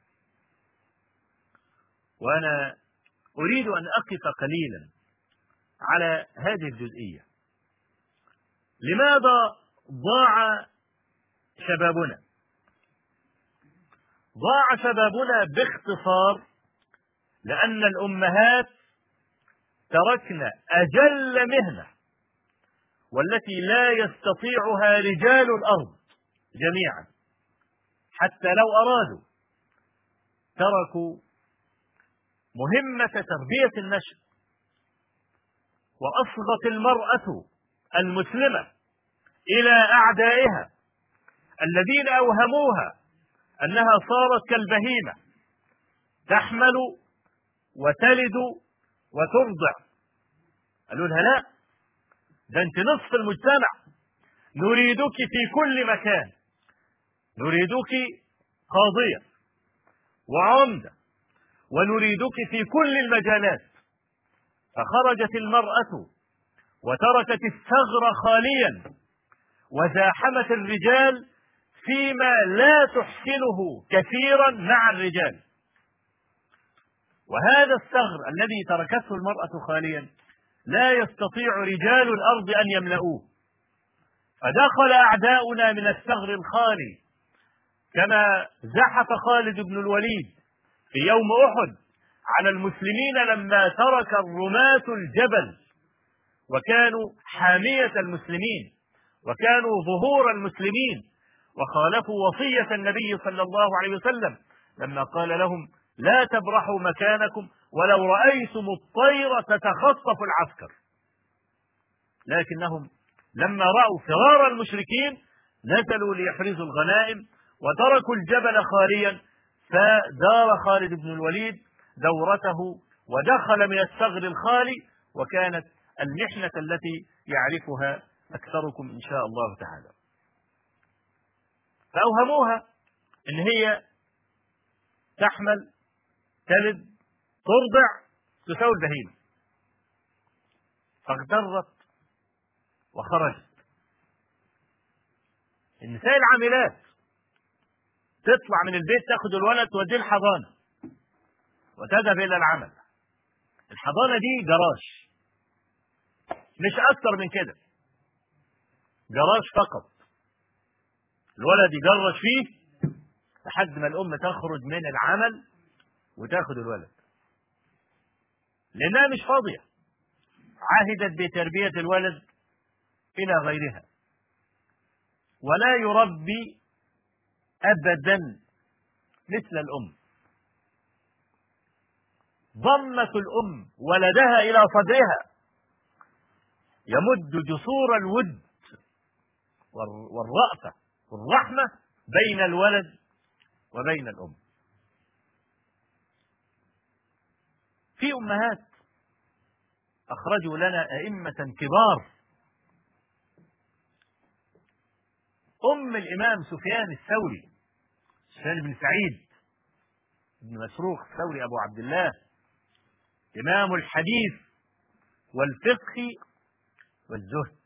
وأنا أريد أن أقف قليلا على هذه الجزئية. لماذا ضاع شبابنا؟ ضاع شبابنا باختصار لأن الأمهات تركن أجل مهنة والتي لا يستطيعها رجال الأرض جميعا حتى لو أرادوا، تركوا مهمة تربية النشء، وأصغت المرأة المسلمة إلى أعدائها الذين أوهموها أنها صارت كالبهيمة تحمل وتلد وترضع. قالوا لها: لا، ده أنت نصف المجتمع، نريدك في كل مكان، نريدك قاضية وعمدة، ونريدك في كل المجالات. فخرجت المرأة وتركت الثغر خاليا وزاحمت الرجال فيما لا تحسنه كثيرا مع الرجال. وهذا الثغر الذي تركته المرأة خاليا لا يستطيع رجال الأرض أن يملؤوه، فدخل أعداؤنا من الثغر الخالي، كما زحف خالد بن الوليد في يوم أحد على المسلمين لما ترك الرماة الجبل وكانوا حامية المسلمين وكانوا ظهور المسلمين، وخالفوا وصية النبي صلى الله عليه وسلم لما قال لهم لا تبرحوا مكانكم ولو رأيتم الطير تتخطف العسكر. لكنهم لما رأوا فرار المشركين نزلوا ليحرزوا الغنائم وتركوا الجبل خاليا، فدار خالد بن الوليد دورته ودخل من الثغر الخالي، وكانت المحنة التي يعرفها أكثركم إن شاء الله تعالى. فأوهموها إن هي تحمل تلد ترضع تساوي البهيمة، فاغترت وخرجت. النساء العاملات تطلع من البيت تاخد الولد توديه الحضانة وتذهب إلى العمل. الحضانة دي جراج، مش أكثر من كده، جراج فقط، الولد يجرج فيه لحد ما الأم تخرج من العمل وتاخد الولد، لأنها مش فاضية، عهدت بتربية الولد إلى غيرها، ولا يربي أبدا مثل الأم. ضمت الأم ولدها إلى صدرها، يمد جسور الود والرأفة والرحمة بين الولد وبين الأم. في أمهات أخرجوا لنا أئمة كبار. أم الإمام سفيان الثوري، سفيان بن سعيد بن مسروق الثوري أبو عبد الله، إمام الحديث والفقه والزهد،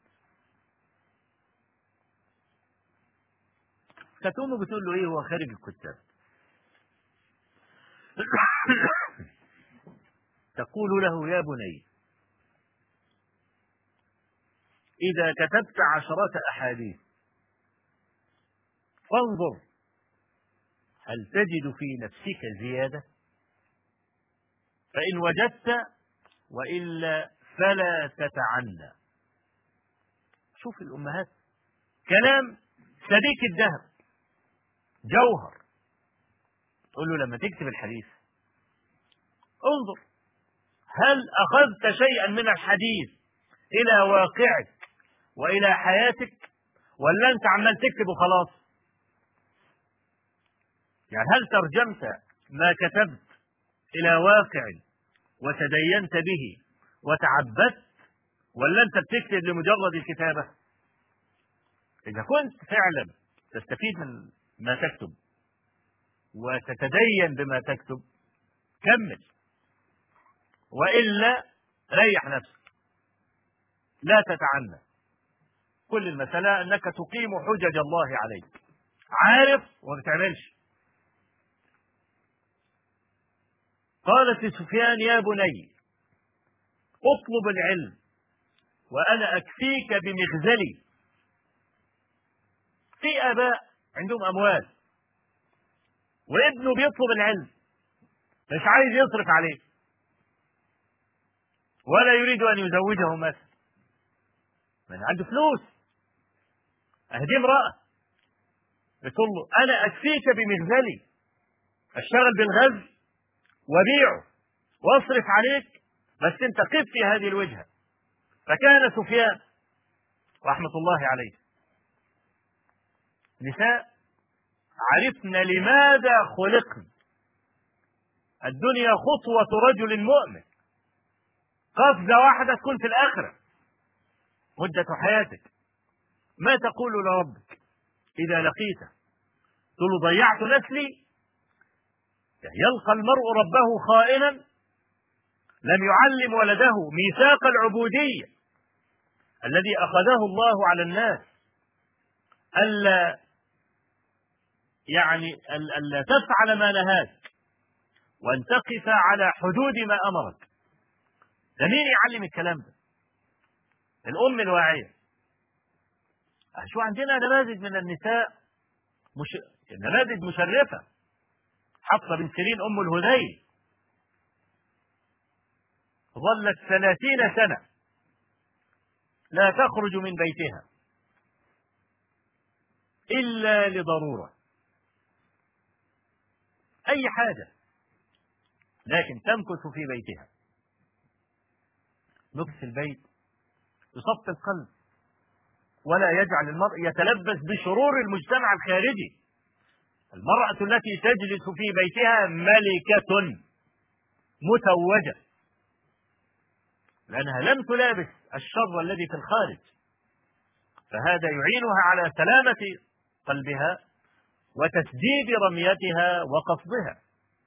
كانت أمه بتقول له إيه هو خارج الكتاب؟ تقول له يا بني إذا كتبت عشرة أحاديث فانظر هل تجد في نفسك زيادة، فإن وجدت وإلا فلا تتعنى. شوف الأمهات، كلام سديك الذهب جوهر. تقول له لما تكتب الحديث انظر هل أخذت شيئا من الحديث إلى واقعك وإلى حياتك، ولا أنت عمال تكتب وخلاص؟ يعني هل ترجمت ما كتبت إلى واقع وتدينت به وتعبدت، ولا أنت بتكتب لمجرد الكتابة؟ إذا كنت فعلا تستفيد من ما تكتب وتتدين بما تكتب كمل، وإلا ريح نفسك، لا تتعنى. كل المسألة أنك تقيم حجج الله عليك، عارف وما بتعملش. قالت لسفيان يا بني اطلب العلم وأنا أكفيك بمغزلي. في آباء عندهم أموال وابنه بيطلب العلم مش عايز يصرف عليه ولا يريد أن يزوجه مثلا، من عنده فلوس. أهدي امرأة بتقول له أنا أكفيك بمغزلي، أشتغل بالغزل وبيعه واصرف عليك، بس أنت قف في هذه الوجهة. فكان سفيان رحمة الله عليه نساء عرفنا لماذا خلقنا. الدنيا خطوة رجل مؤمن، قفزة واحدة تكون في الآخرة مدة حياتك. ما تقول لربك إذا لقيته؟ تقول له ضيعت نسلي؟ يلقى المرء ربه خائنا، لم يعلم ولده ميثاق العبودية الذي أخذه الله على الناس، ألا يعني ألا تفعل ما نهاك وأن تقف على حدود ما أمرك. ده مين يعلم الكلام ده؟ الأم الواعية. شو عندنا نماذج من النساء مش... نماذج مشرفة. حفصة بنت سيرين أم الهذيل ظلت ثلاثين سنة لا تخرج من بيتها إلا لضرورة، أي حاجة، لكن تمكث في بيتها. مكث البيت يصفي القلب ولا يجعل المرء يتلبس بشرور المجتمع الخارجي. المرأة التي تجلس في بيتها ملكة متوجة، لأنها لم تلابس الشر الذي في الخارج، فهذا يعينها على سلامة قلبها وتسديد رميتها وقصدها.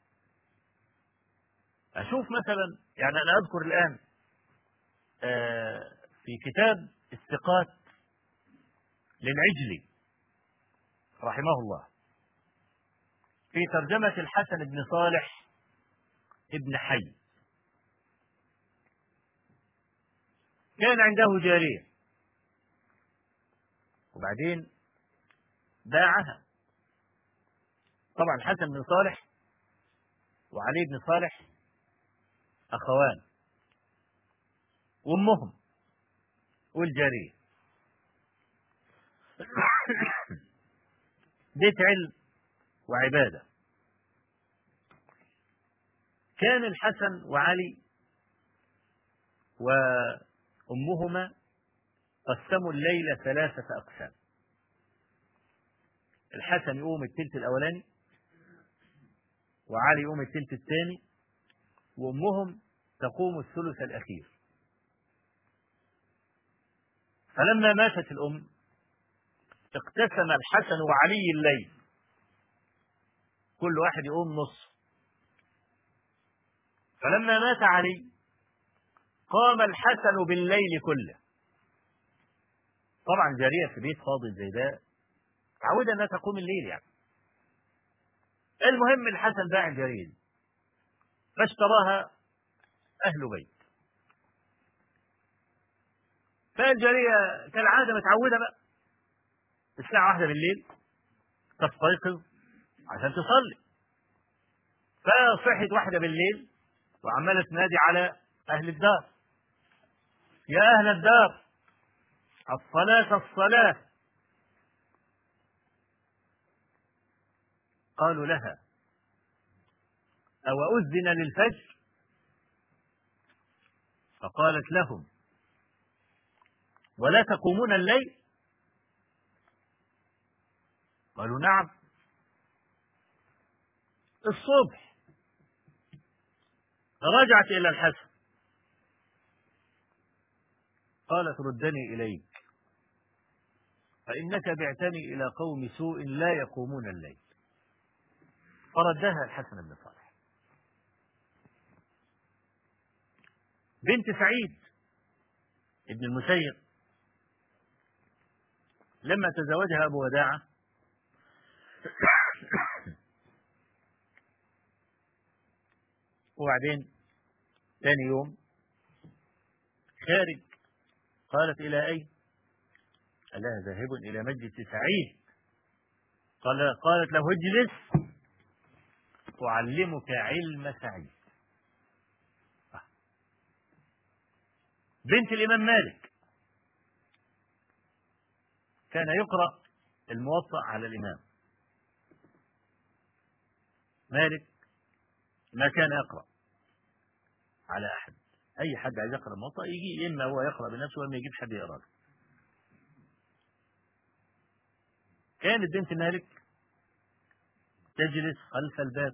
أشوف مثلا، يعني أنا أذكر الآن في كتاب الثقات للعجلي رحمه الله في ترجمة الحسن بن صالح ابن حي، كان عنده جارية وبعدين باعها. طبعا الحسن بن صالح وعلي بن صالح أخوان وأمهم والجارية بيت علم وعبادة. كان الحسن وعلي وأمهما قسموا الليل ثلاثة أقسام. الحسن يقوم الثلث الأولاني، وعلي يقوم الثلث الثاني، وأمهم تقوم الثلث الأخير. فلما ماتت الأم اقتسم الحسن وعلي الليل، كل واحد يقوم نص. فلما مات علي قام الحسن بالليل كله. طبعا جارية في بيت فاضي زي ده تعودة أنها تقوم الليل يعني. المهم الحسن باع الجارية دي فاشتراها أهل بيت. فالجارية كالعادة متعودة بقى الساعة واحدة بالليل تستيقظ عشان تصلي. فصحت واحدة بالليل وعمالة تنادي على أهل الدار: يا أهل الدار الصلاة الصلاة. قالوا لها: أو أذن للفجر؟ فقالت لهم: ولا تقومون الليل؟ قالوا: نعم. الصبح رجعت إلى الحسن قالت: ردني إليك فإنك بعتني إلى قوم سوء لا يقومون الليل. فردها الحسن بن صالح. بنت سعيد ابن المسيب لما تزوجها أبو وداعة وبعدين ثاني يوم خارج، قالت: إلى أين؟ قال لها: ذاهب إلى مجلس سعيد. قال قالت له: اجلس أعلمك علم سعيد. بنت الإمام مالك كان يقرأ الموطأ على الإمام مالك، ما كان يقرأ على أحد. أي حد عايز يقرأ الموطأ يجي، إما هو يقرأ بنفسه وإما يجيب حد يقرأ له. كانت بنت مالك تجلس خلف الباب،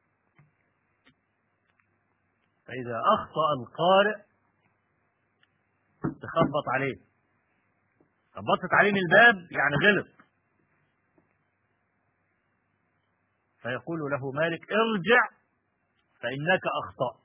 فإذا أخطأ القارئ تخبط عليه. خبطت عليه من الباب يعني غلط، فيقول له مالك: ارجع فإنك أخطأت،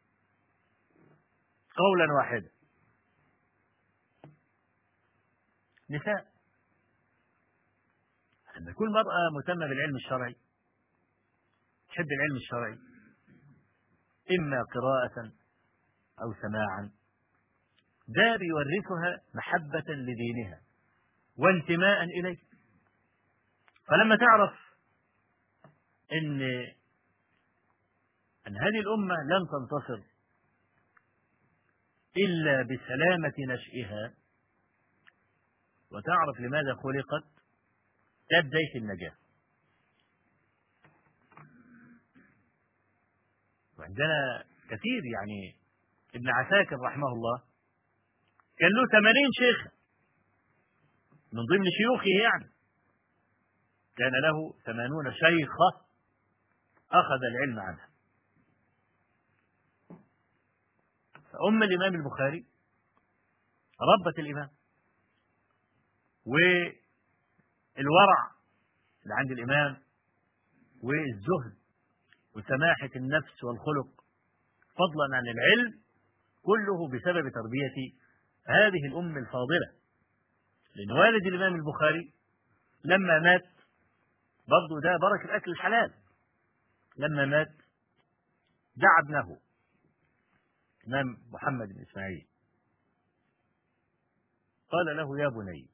قولا واحدا. نساء أن كل مرأة مهتمة بالعلم الشرعي، تحب العلم الشرعي إما قراءة أو سماعا، ده بيورثها محبة لدينها وانتماء إليه. فلما تعرف إن أن هذه الأمة لن تنتصر إلا بسلامة نشئها، وتعرف لماذا خلقت، ده بداية النجاة. وعندنا كثير، يعني ابن عساكر رحمه الله كان له ثمانين شيخ من ضمن شيوخه، يعني كان له ثمانون شيخة أخذ العلم عنها. فأم الإمام البخاري ربت الإمام، والورع اللي عند الإمام والزهد وسماحة النفس والخلق فضلا عن العلم كله بسبب تربية هذه الأم الفاضلة. لأن والد الإمام البخاري لما مات، برضه ده بركة الأكل الحلال، لما مات دعا ابنه الإمام محمد بن إسماعيل، قال له: يا بني،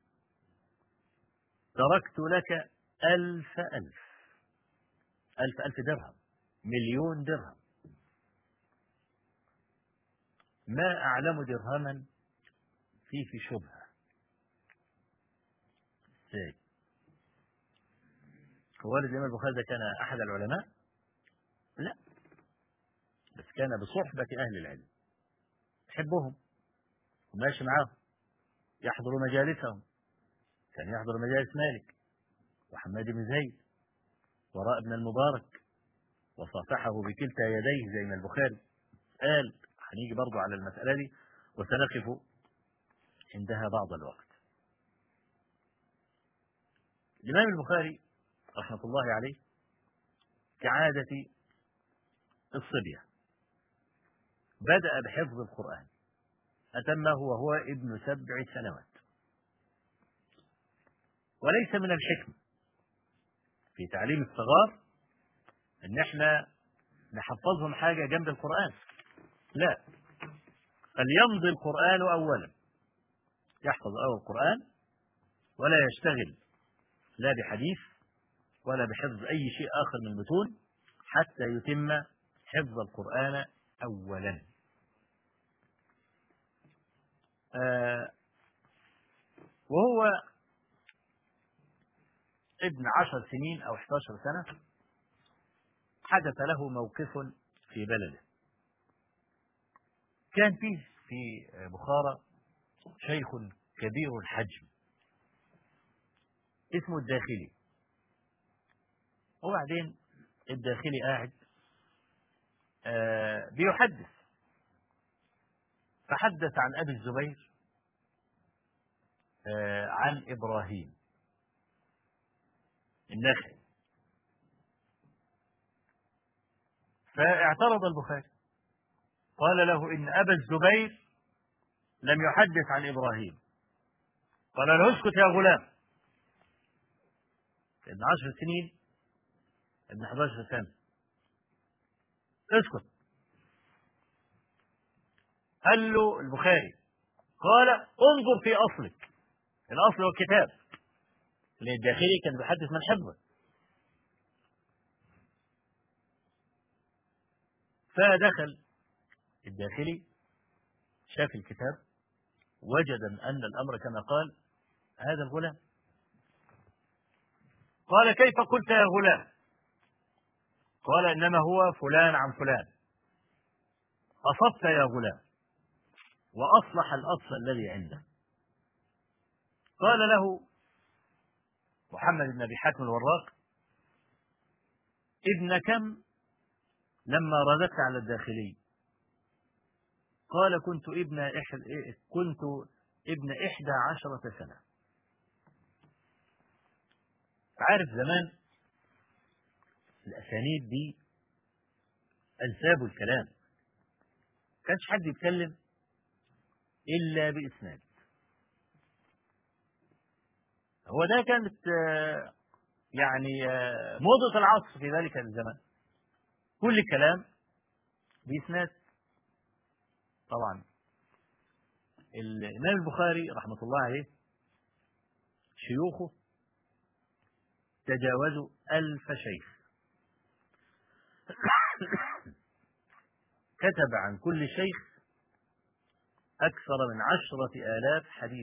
تركت لك ألف ألف ألف ألف درهم، مليون درهم، ما أعلم درهما فيه في شبهة. ازاي؟ والد الإمام البخاري ده كان أحد العلماء؟ لا، بس كان بصحبة أهل العلم، يحبهم وماشي معاهم، يحضر مجالسهم، كان يحضر مجالس مالك وحماد بن زيد وراء ابن المبارك، وصافحه بكلتا يديه زي ما البخاري قال. هنيجي برضو على المسألة دي وسنقف عندها بعض الوقت. الإمام البخاري رحمة الله عليه كعادة الصبية بدأ بحفظ القرآن، أتمه وهو ابن سبع سنوات. وليس من الحكم في تعليم الصغار ان احنا نحفظهم حاجة جنب القرآن، لا، فليمضي القرآن أولا، يحفظ أول القرآن ولا يشتغل لا بحديث ولا بحفظ أي شيء آخر من المتون حتى يتم حفظ القرآن أولا. آه وهو ابن عشر سنين أو احدى عشرة سنة حدث له موقف في بلده. كان فيه في بخارى شيخ كبير الحجم اسمه الداخلي، وبعدين الداخلي قاعد آه بيحدث، فحدث عن أبي الزبير آه عن إبراهيم النخعي، فاعترض البخاري، قال له: إن أبا الزبير لم يحدث عن إبراهيم. قال له: اسكت يا غلام، ابن عشر سنين، ابن احد عشر سنة، اسكت. قال له البخاري، قال: انظر في أصلك، الأصل هو الكتاب، لأن الداخلي كان بيحدث من حفظه. فدخل الداخلي شاف الكتاب، وجد أن الأمر كما قال هذا الغلام. قال: كيف قلت يا غلام؟ قال: إنما هو فلان عن فلان. أصبت يا غلام، وأصلح الأصل الذي عنده. قال له محمد بن أبي حاتم الوراق: ابن كم لما رددت على الداخلي؟ قال: كنت ابن إحد كنت ابن إحدى عشرة سنة. عارف زمان الأسانيد دي أنساب الكلام، كانش حد يتكلم إلا بإسناد. هو ده كانت يعني موضة العصر في ذلك الزمان. كل الكلام بإسناد. طبعا الإمام البخاري رحمة الله عليه شيوخه تجاوزوا ألف شيخ. كتب عن كل شيخ أكثر من عشرة آلاف حديث.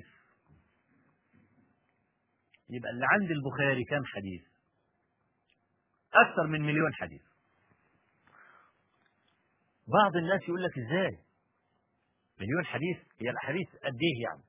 يبقى اللي عند البخاري كم حديث؟ أكثر من مليون حديث. بعض الناس يقول لك إزاي مليون حديث؟ هي الأحاديث قد إيه يعني؟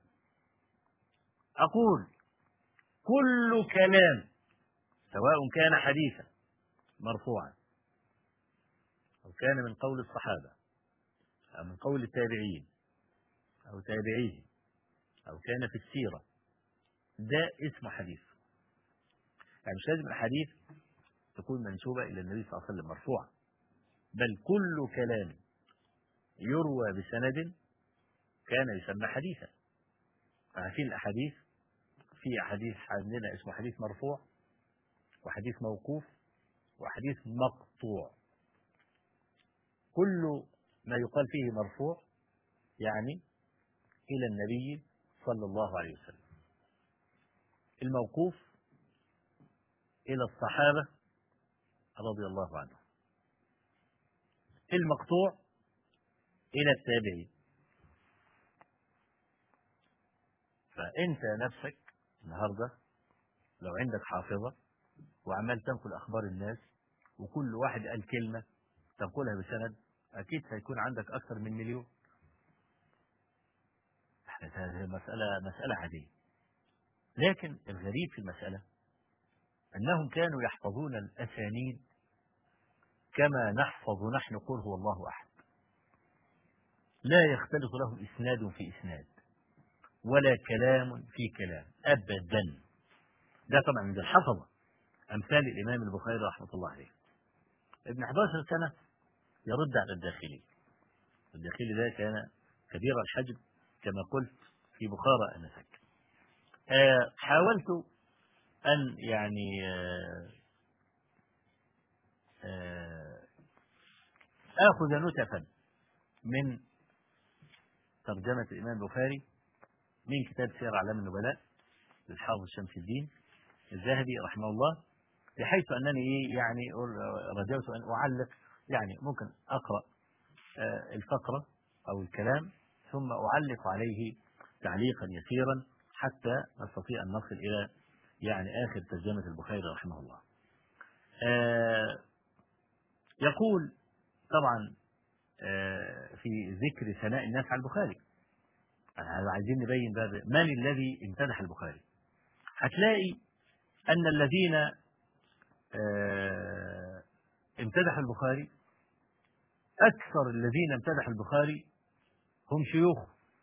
أقول كل كلام سواء كان حديثا مرفوعا أو كان من قول الصحابة أو من قول التابعين أو تابعيه أو كان في السيرة، ده اسمه حديث. يعني مش لازم الحديث تكون منسوبة إلى النبي صلى الله عليه وسلم مرفوعة، بل كل كلام يروى بسند كان يسمى حديثا. فعارفين الأحاديث، في أحاديث عندنا اسمه حديث مرفوع وحديث موقوف وحديث مقطوع. كل ما يقال فيه مرفوع يعني إلى النبي صلى الله عليه وسلم. الموقوف إلى الصحابة رضي الله عنهم. المقطوع إلى التابعين. فأنت نفسك النهاردة لو عندك حافظة وعمال تنقل أخبار الناس وكل واحد قال كلمة تنقلها بسند، أكيد سيكون عندك أكثر من مليون. هذه مسألة مسألة عادية. لكن الغريب في المسألة أنهم كانوا يحفظون الأسانيد كما نحفظ نحن قل هو الله أحد. لا يختلط لهم إسناد في إسناد ولا كلام في كلام أبدا. ده طبعا من الحفظة أمثال الإمام البخاري رحمة الله عليه. ابن أحد عشر سنة يرد على الداخلي. الداخلي ده كان كبير الحجم كما قلت في بخارى أنذاك. آه حاولت أن يعني آه آه آخذ نتفا من ترجمة الإمام البخاري من كتاب سير أعلام النبلاء للحافظ شمس الدين الذهبي رحمه الله، بحيث أنني إيه يعني رجوت أن أعلق، يعني ممكن أقرأ آه الفقرة أو الكلام ثم أعلق عليه تعليقا يسيرا حتى نستطيع أن نصل إلى يعني آخر ترجمة البخاري رحمه الله. آه يقول طبعا آه في ذكر ثناء الناس على البخاري، عايزين نبين بقى من الذي امتدح البخاري. هتلاقي أن الذين آه امتدحوا البخاري أكثر الذين امتدحوا البخاري هم شيوخه،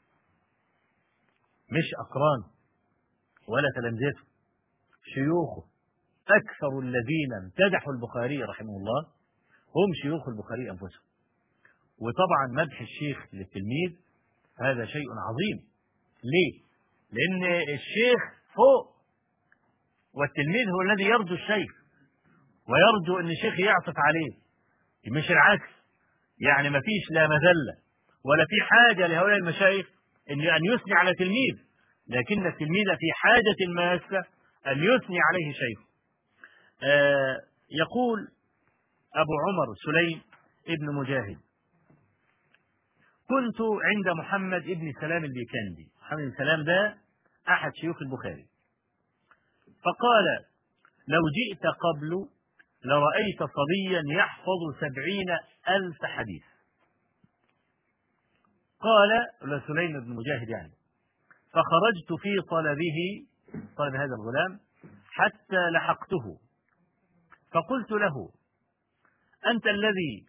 مش أقران ولا تلامذته، شيوخه. أكثر الذين امتدحوا البخاري رحمه الله هم شيوخ البخاري أنفسهم. وطبعا مدح الشيخ للتلميذ هذا شيء عظيم. ليه؟ لأن الشيخ فوق والتلميذ هو الذي يرجو الشيخ ويرجو أن الشيخ يعطف عليه، مش العكس. يعني ما فيش لا مذلة ولا في حاجة لهؤلاء المشايخ أن يثني على تلميذ، لكن التلميذ في حاجة ماسة أن يثني عليه شيخ. آه يقول أبو عمر سليم ابن مجاهد: كنت عند محمد ابن سلام البيكندي. محمد بن سلام ده أحد شيوخ البخاري. فقال: لو جئت قبل لرأيت صبيا يحفظ سبعين ألف حديث. قال سليم بن مجاهد يعني: فخرجت في طلبه، طلب هذا الغلام، حتى لحقته فقلت له: أنت الذي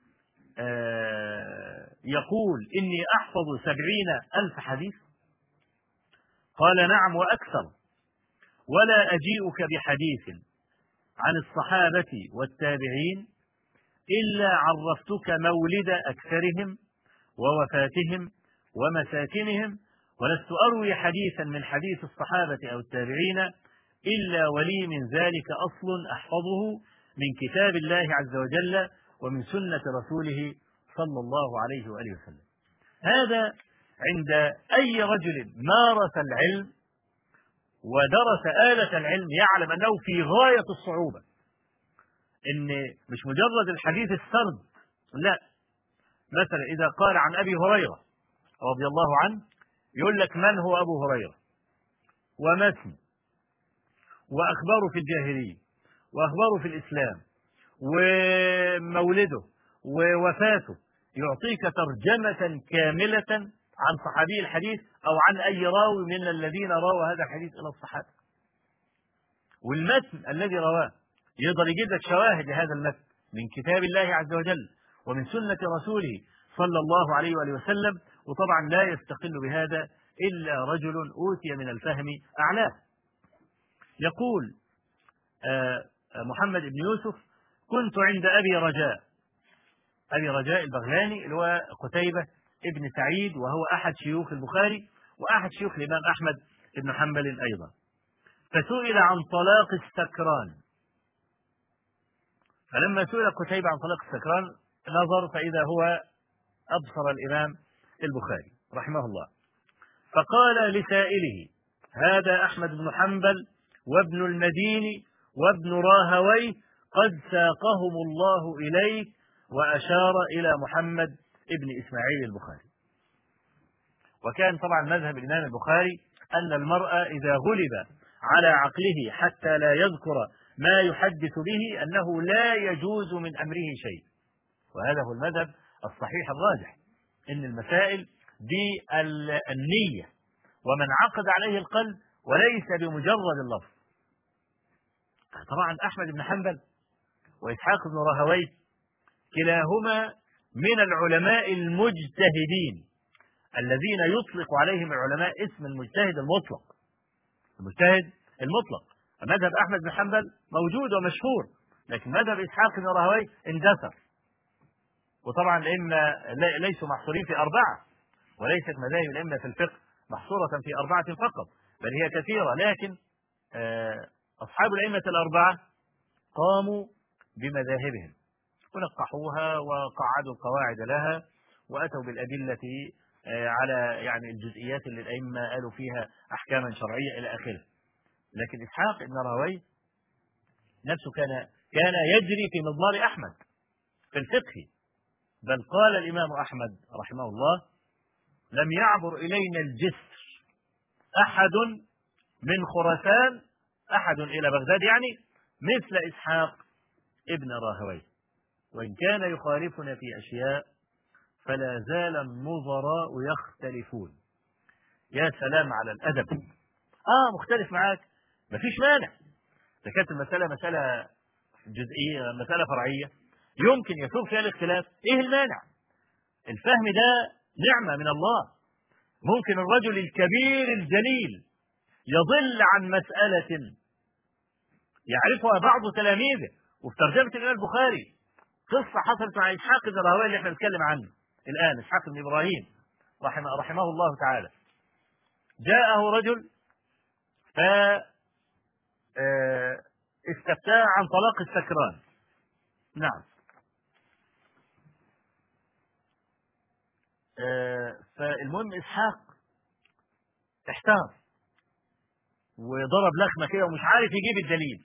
آه يقول إني أحفظ سبعين ألف حديث؟ قال: نعم وأكثر، ولا أجيئك بحديث عن الصحابة والتابعين إلا عرفتك مولد أكثرهم ووفاتهم ومساكنهم، ولست أروي حديثا من حديث الصحابة أو التابعين إلا ولي من ذلك أصل أحفظه من كتاب الله عز وجل ومن سنة رسوله صلى الله عليه وآله وسلم. هذا عند أي رجل مارس العلم ودرس آلة العلم يعلم أنه في غاية الصعوبة، إن مش مجرد الحديث السرد، لا، مثلا إذا قال عن أبي هريرة رضي الله عنه يقول لك من هو أبو هريرة وما اسمه وأخباره في الجاهلية وأخباره في الإسلام ومولده ووفاته، يعطيك ترجمة كاملة عن صحابي الحديث أو عن أي راوي من الذين رووا هذا الحديث إلى الصحابة، والمتن الذي رواه يقدر يجيب لك شواهد لهذا المتن من كتاب الله عز وجل ومن سنة رسوله صلى الله عليه وآله وسلم. وطبعا لا يستقل بهذا إلا رجل أوتي من الفهم أعلاه. يقول محمد بن يوسف: كنت عند أبي رجاء، أبي رجاء البغلاني اللي هو قتيبة ابن سعيد، وهو أحد شيوخ البخاري وأحد شيوخ الإمام أحمد بن حنبل أيضا، فسئل عن طلاق السكران، فلما سئل قتيبة عن طلاق السكران نظر فإذا هو أبصر الإمام البخاري رحمه الله، فقال لسائله: هذا أحمد بن حنبل وابن المديني وابن راهويه قد ساقهم الله إليك، وأشار إلى محمد ابن إسماعيل البخاري. وكان طبعا مذهب الإمام البخاري أن المرء إذا غلب على عقله حتى لا يذكر ما يحدث به أنه لا يجوز من أمره شيء، وهذا هو المذهب الصحيح الراجح، إن المسائل دي النية ومن عقد عليه القلب وليس بمجرد اللفظ. طبعا أحمد بن حنبل وإسحاق بن راهويه كلاهما من العلماء المجتهدين الذين يطلق عليهم العلماء اسم المجتهد المطلق. المجتهد المطلق، مذهب أحمد بن حنبل موجود ومشهور، لكن مذهب إسحاق بن راهويه اندثر. وطبعا الأئمة ليسوا محصورين في أربعة، وليست مذاهب الأئمة في الفقه محصورة في أربعة فقط، بل هي كثيرة، لكن أصحاب الأئمة الأربعة قاموا بمذاهبهم ونقحوها وقعدوا القواعد لها وأتوا بالأدلة على يعني الجزئيات اللي الأئمة قالوا فيها أحكاما شرعية إلى آخره. لكن إسحاق بن راهويه نفسه كان كان يجري في مضمار أحمد في الفقه، بل قال الإمام أحمد رحمه الله: لم يعبر إلينا الجسر أحد من خراسان، أحد إلى بغداد يعني، مثل إسحاق ابن راهويه، وإن كان يخالفنا في أشياء فلا زال النظراء يختلفون. يا سلام على الأدب! آه مختلف معاك مفيش مانع، إذا كانت المسألة مسألة جزئية مسألة فرعية يمكن يسوق فيها الاختلاف، إيه المانع؟ الفهم ده نعمة من الله. ممكن الرجل الكبير الجليل يضل عن مسألة يعرفها بعض تلاميذه. وفي ترجمة الإمام البخاري قصة حصلت مع إسحاق بن راهويه اللي احنا بنتكلم عنه الآن، إسحاق بن إبراهيم رحمه, رحمه الله تعالى. جاءه رجل ف استفتاه عن طلاق السكران. نعم. فالمهم إسحاق احتار وضرب لخمة كده ومش عارف يجيب الدليل.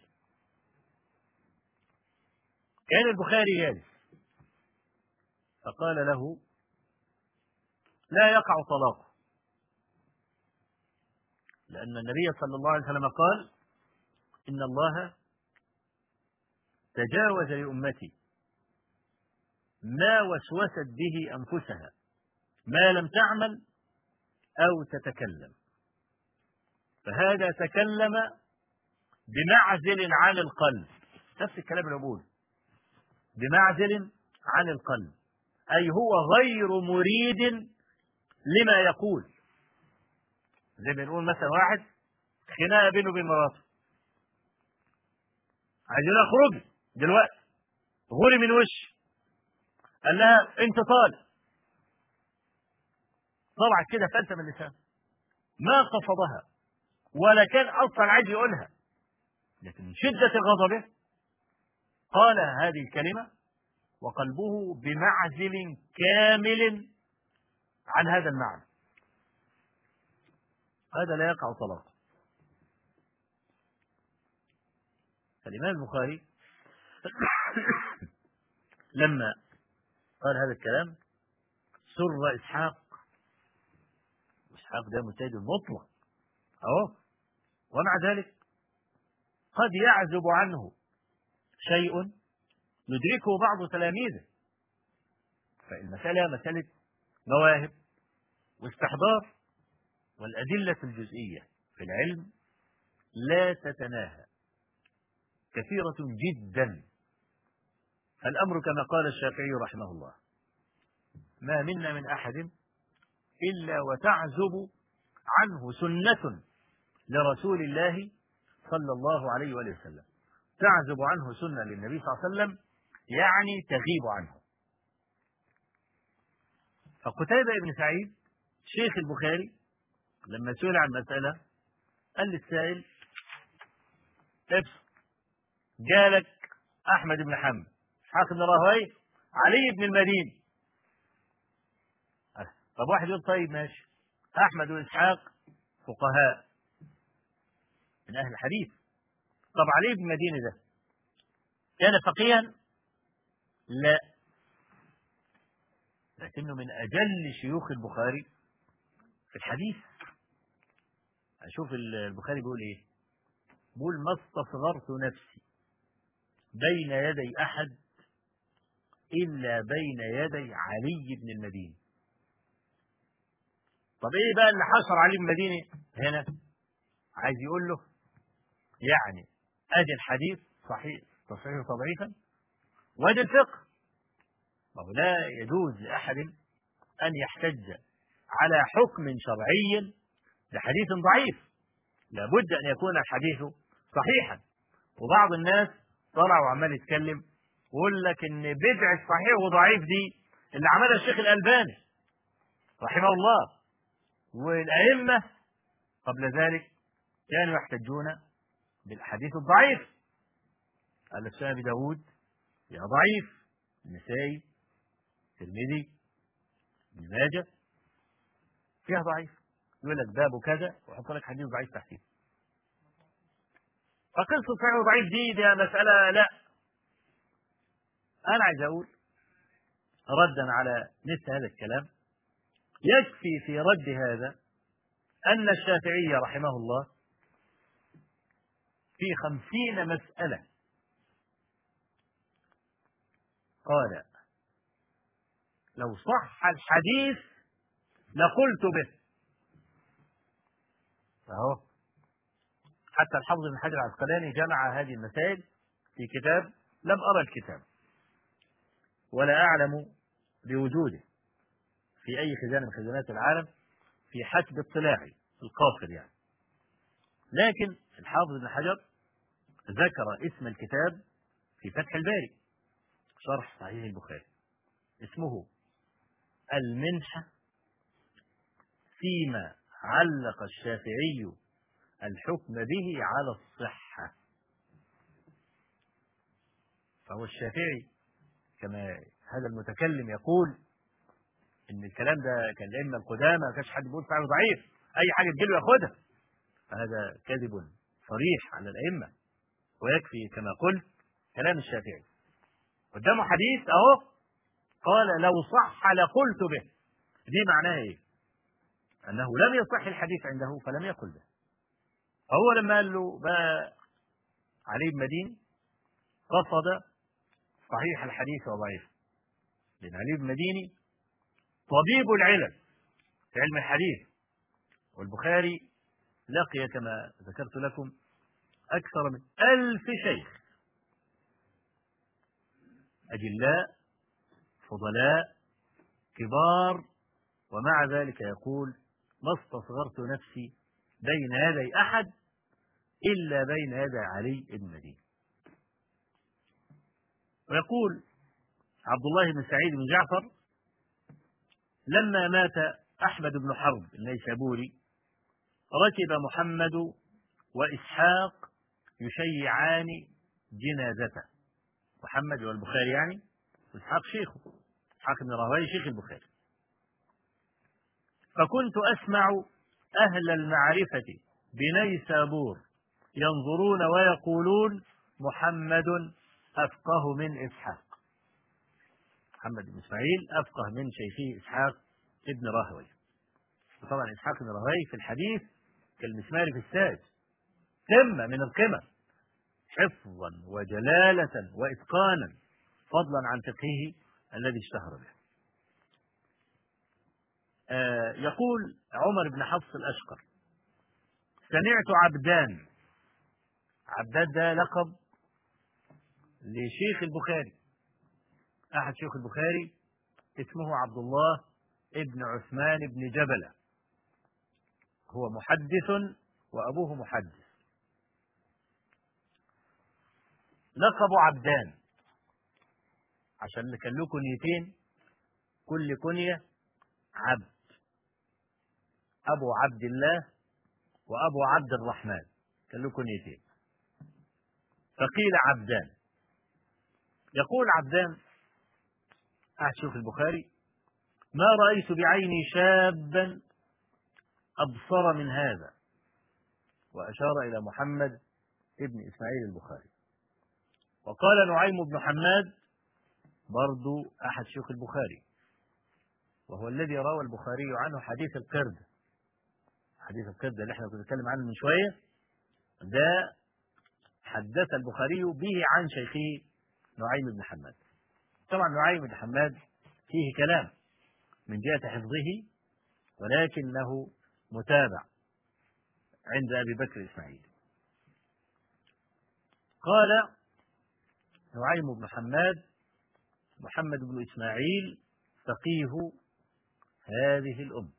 كان البخاري جالس فقال له: لا يقع طلاقه، لأن النبي صلى الله عليه وسلم قال: إن الله تجاوز لأمتي ما وسوست به أنفسها ما لم تعمل أو تتكلم. فهذا تكلم بمعزل عن القلب، نفس الكلام اللي بقوله، بمعزل عن القلب، أي هو غير مريد لما يقول. زي ما نقول مثلا واحد خناقة بينه وبين مراته، عايزين اخرج دلوقتي، غوري من وشي، قال لها انت طالق، طبعا كده فلتة من اللسان، ما قصدها ولا كان اصلا عايز يقولها، لكن من شدة غضبه قال هذه الكلمة وقلبه بمعزل كامل عن هذا المعنى. هذا لا يقع طلاقا. فالإمام البخاري لما قال هذا الكلام سر إسحاق، وإسحاق ده مجتهد مطلق أهو، ومع ذلك قد يعزب عنه شيء يدركه بعض تلاميذه. فالمسألة مسألة مواهب واستحضار، والأدلة الجزئية في العلم لا تتناهى، كثيرة جدا. الأمر كما قال الشافعي رحمه الله: ما منا من أحد إلا وتعزب عنه سنة لرسول الله صلى الله عليه وآله وسلم. تعزب عنه سنة للنبي صلى الله عليه وسلم يعني تغيب عنه. فقتيبة بن سعيد شيخ البخاري لما سئل عن مسألة قال للسائل: ابصر، جالك أحمد بن حنبل، إسحاق بن راهويه، علي بن المديني. طب واحد يقول طيب ماشي، أحمد وإسحاق فقهاء من أهل الحديث، طب علي بن المديني ده كان فقيها؟ لا، لكنه من أجل شيوخ البخاري في الحديث. أشوف البخاري بيقول إيه؟ بيقول: ما استصغرت نفسي بين يدي أحد إلا بين يدي علي بن المديني. طب إيه بقى اللي حصر علي بن المديني هنا؟ عايز يقول له يعني أدي الحديث صحيح تصحيح تضعيفا، وأدي الفقه. ما هو لا يجوز لأحد أن يحتج على حكم شرعي لحديث ضعيف، لابد أن يكون الحديث صحيحا. وبعض الناس طلع وعمال يتكلم ويقول لك إن بدعة صحيح وضعيف دي اللي عملها الشيخ الألباني رحمه الله، والأئمة قبل ذلك كانوا يحتجون بالحديث الضعيف. قال لك أبي داود يا ضعيف، النسائي، الترمذي، ابن ماجه فيها ضعيف، يقول لك باب كذا ويحط لك حديث ضعيف تحتيه. فقصة صحيح وضعيف دي دي مسألة لا. أنا عايز أقول ردا على مثل هذا الكلام، يكفي في رد هذا أن الشافعي رحمه الله في خمسين مسألة قال: لو صح الحديث لقلت به. فهو حتى الحافظ بن حجر العسقلاني جمع هذه المسائل في كتاب لم أرى الكتاب ولا أعلم بوجوده في أي خزانة من خزانات العالم في حسب اطلاعي القاصر يعني. لكن الحافظ بن حجر ذكر اسم الكتاب في فتح الباري شرح صحيح البخاري، اسمه المنحة فيما علق الشافعي الحكم به على الصحة. فهو الشافعي كما هذا المتكلم يقول إن الكلام ده كان الأئمة القدامى ما كانش حد بيقول صحيح ضعيف، أي حاجة تجيله ياخدها. فهذا كذب صريح على الأئمة، ويكفي كما قلت كلام الشافعي قدامه حديث أهو قال: لو صح لقلت به. دي معناها إيه؟ أنه لم يصح الحديث عنده فلم يقل به. فهو لما قال له بقى علي بن المديني رفض صحيح الحديث وضعيف، لأن علي بن المديني طبيب العلم في علم الحديث، والبخاري لقي كما ذكرت لكم أكثر من ألف شيخ أجلاء فضلاء كبار، ومع ذلك يقول: ما استصغرت نفسي بين يدي أحد إلا بين يدي علي بن المديني. ويقول عبد الله بن سعيد بن جعفر: لما مات أحمد بن حرب النيسابوري ركب محمد وإسحاق يشيعان جنازته. محمد والبخاري يعني، وإسحاق شيخه، إسحاق بن راهويه شيخ البخاري. فكنت أسمع أهل المعرفة بنيسابور ينظرون ويقولون محمد أفقه من إسحاق. محمد بن إسماعيل أفقه من شيخه إسحاق ابن راهويه. طبعا إسحاق بن راهويه في الحديث كالمسمار في الساج، قمة من القمم حفظا وجلالة وإتقانا، فضلا عن فقهه الذي اشتهر به. آه يقول عمر بن حفص الأشقر: سمعت عبدان. عبدان ده لقب لشيخ البخاري، أحد شيوخ البخاري اسمه عبد الله ابن عثمان بن جبلة، هو محدث وأبوه محدث. لقب عبدان عشان كان له كنيتين، كل كنية عبد، أبو عبد الله وأبو عبد الرحمن، كان له كنيتين، فقيل عبدان. يقول عبدان أحد شيوخ البخاري: ما رأيت بعيني شابا أبصر من هذا، وأشار إلى محمد ابن إسماعيل البخاري. وقال نعيم بن حماد برضو أحد شيوخ البخاري، وهو الذي روى البخاري عنه حديث القرد. حديث القرد اللي احنا كنا بنتكلم عنه من شوية، ده حدث البخاري به عن شيخه نعيم بن حماد. طبعا نعيم بن حماد فيه كلام من جهة حفظه، ولكنه متابع عند أبي بكر إسماعيل. قال نعيم بن حماد: محمد بن إسماعيل فقيه هذه الأمة.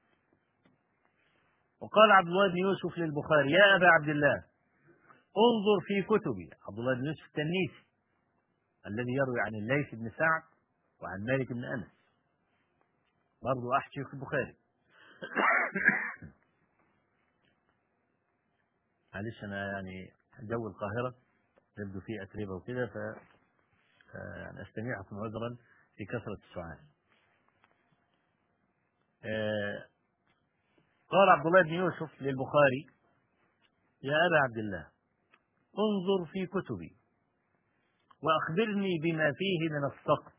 وقال عبد الله بن يوسف للبخاري: يا أبا عبد الله، انظر في كتبي. عبد الله بن يوسف التنيسي الذي يروي عن الليث بن سعد وعن مالك بن أنس، برضو أحد شيوخ البخاري. معلش أنا يعني جو القاهرة يبدو فيه أتربة وكده، ف يعني أستمعكم عذرا في كثرة السؤال. قال عبد الله بن يوسف للبخاري: يا أبا عبد الله، انظر في كتبي وأخبرني بما فيه من السقط.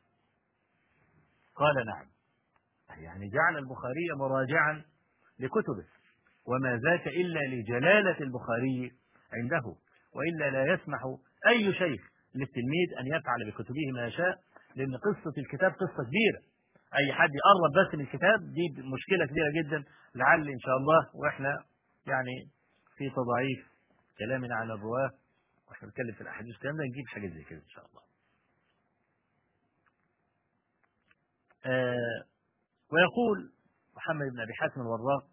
قال: نعم. يعني جعل البخاري مراجعا لكتبه، وما ذاك إلا لجلالة البخاري عنده، وإلا لا يسمح أي شيخ للتلميذ أن يفعل بكتبه ما يشاء، لأن قصة الكتاب قصة كبيرة. أي حد يقرب بس من الكتاب دي مشكلة كبيرة جدا. لعل إن شاء الله وإحنا يعني في تضعيف كلامنا عن الرواة وإحنا بنتكلم في الأحاديث الكلام ده نجيب حاجة زي كده إن شاء الله. آه ويقول محمد بن أبي حاتم الوراق: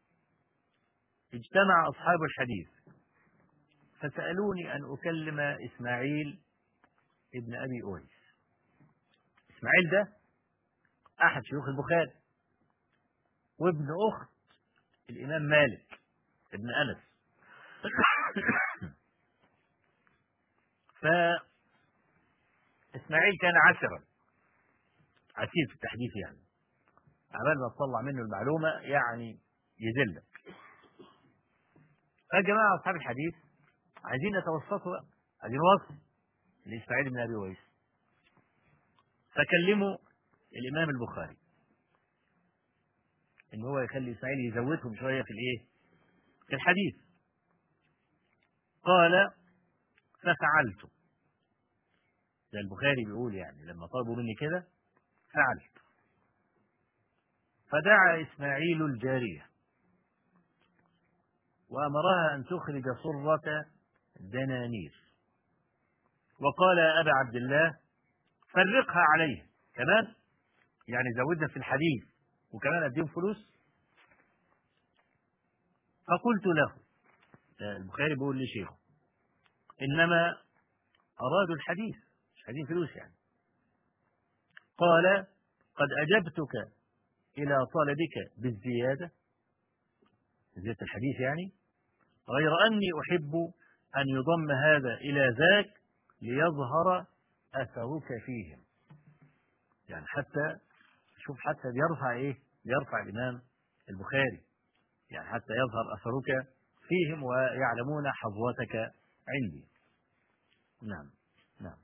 اجتمع أصحاب الحديث فسألوني أن أكلم إسماعيل ابن أبي أويس. إسماعيل ده أحد شيوخ البخاري وابن أخت الإمام مالك ابن أنس. فإسماعيل كان عسرا، عسير في التحديث، يعني عمال ما تطلع منه المعلومة يعني يذلك. فجماعة أصحاب الحديث عايزين يتوسطوا، عايزين وصف لإسماعيل بن أبي أويس، فكلموا الإمام البخاري إن هو يخلي إسماعيل يزودهم شوية في الإيه؟ في الحديث. قال: ففعلت. ده البخاري بيقول يعني لما طلبوا مني كده فعلت. فدعا إسماعيل الجارية وأمرها أن تخرج صرة دنانير، وقال: يا أبا عبد الله، فرقها عليه كمان، يعني زودنا في الحديث وكمان أديهم فلوس. فقلت له، البخاري بيقول لشيخه: إنما أرادوا الحديث مش عايزين فلوس يعني. قال: قد أجبتك إلى طلبك بالزيادة، زيادة الحديث يعني، غير أني أحب أن يضم هذا إلى ذاك ليظهر أثرك فيهم. يعني حتى شوف حتى بيرفع إيه؟ بيرفع الإمام البخاري، يعني حتى يظهر أثرك فيهم ويعلمون حظوتك عندي. نعم نعم.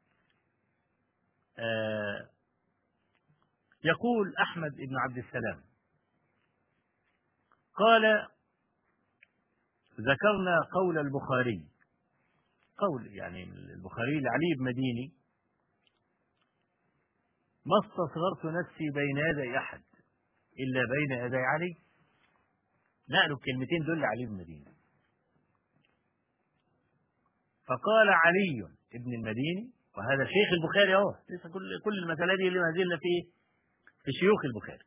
آه يقول أحمد بن عبد السلام قال: ذكرنا قول البخاري، قول يعني البخاري لعلي بن مديني: ما استصغرت نفسي بين يدي أحد إلا بين يدي علي. نقلوا الكلمتين دول لعلي بن مديني. فقال علي بن المديني، وهذا شيخ البخاري اهو، لسه كل كل المسألة دي اللي ما زلنا في في شيوخ البخاري.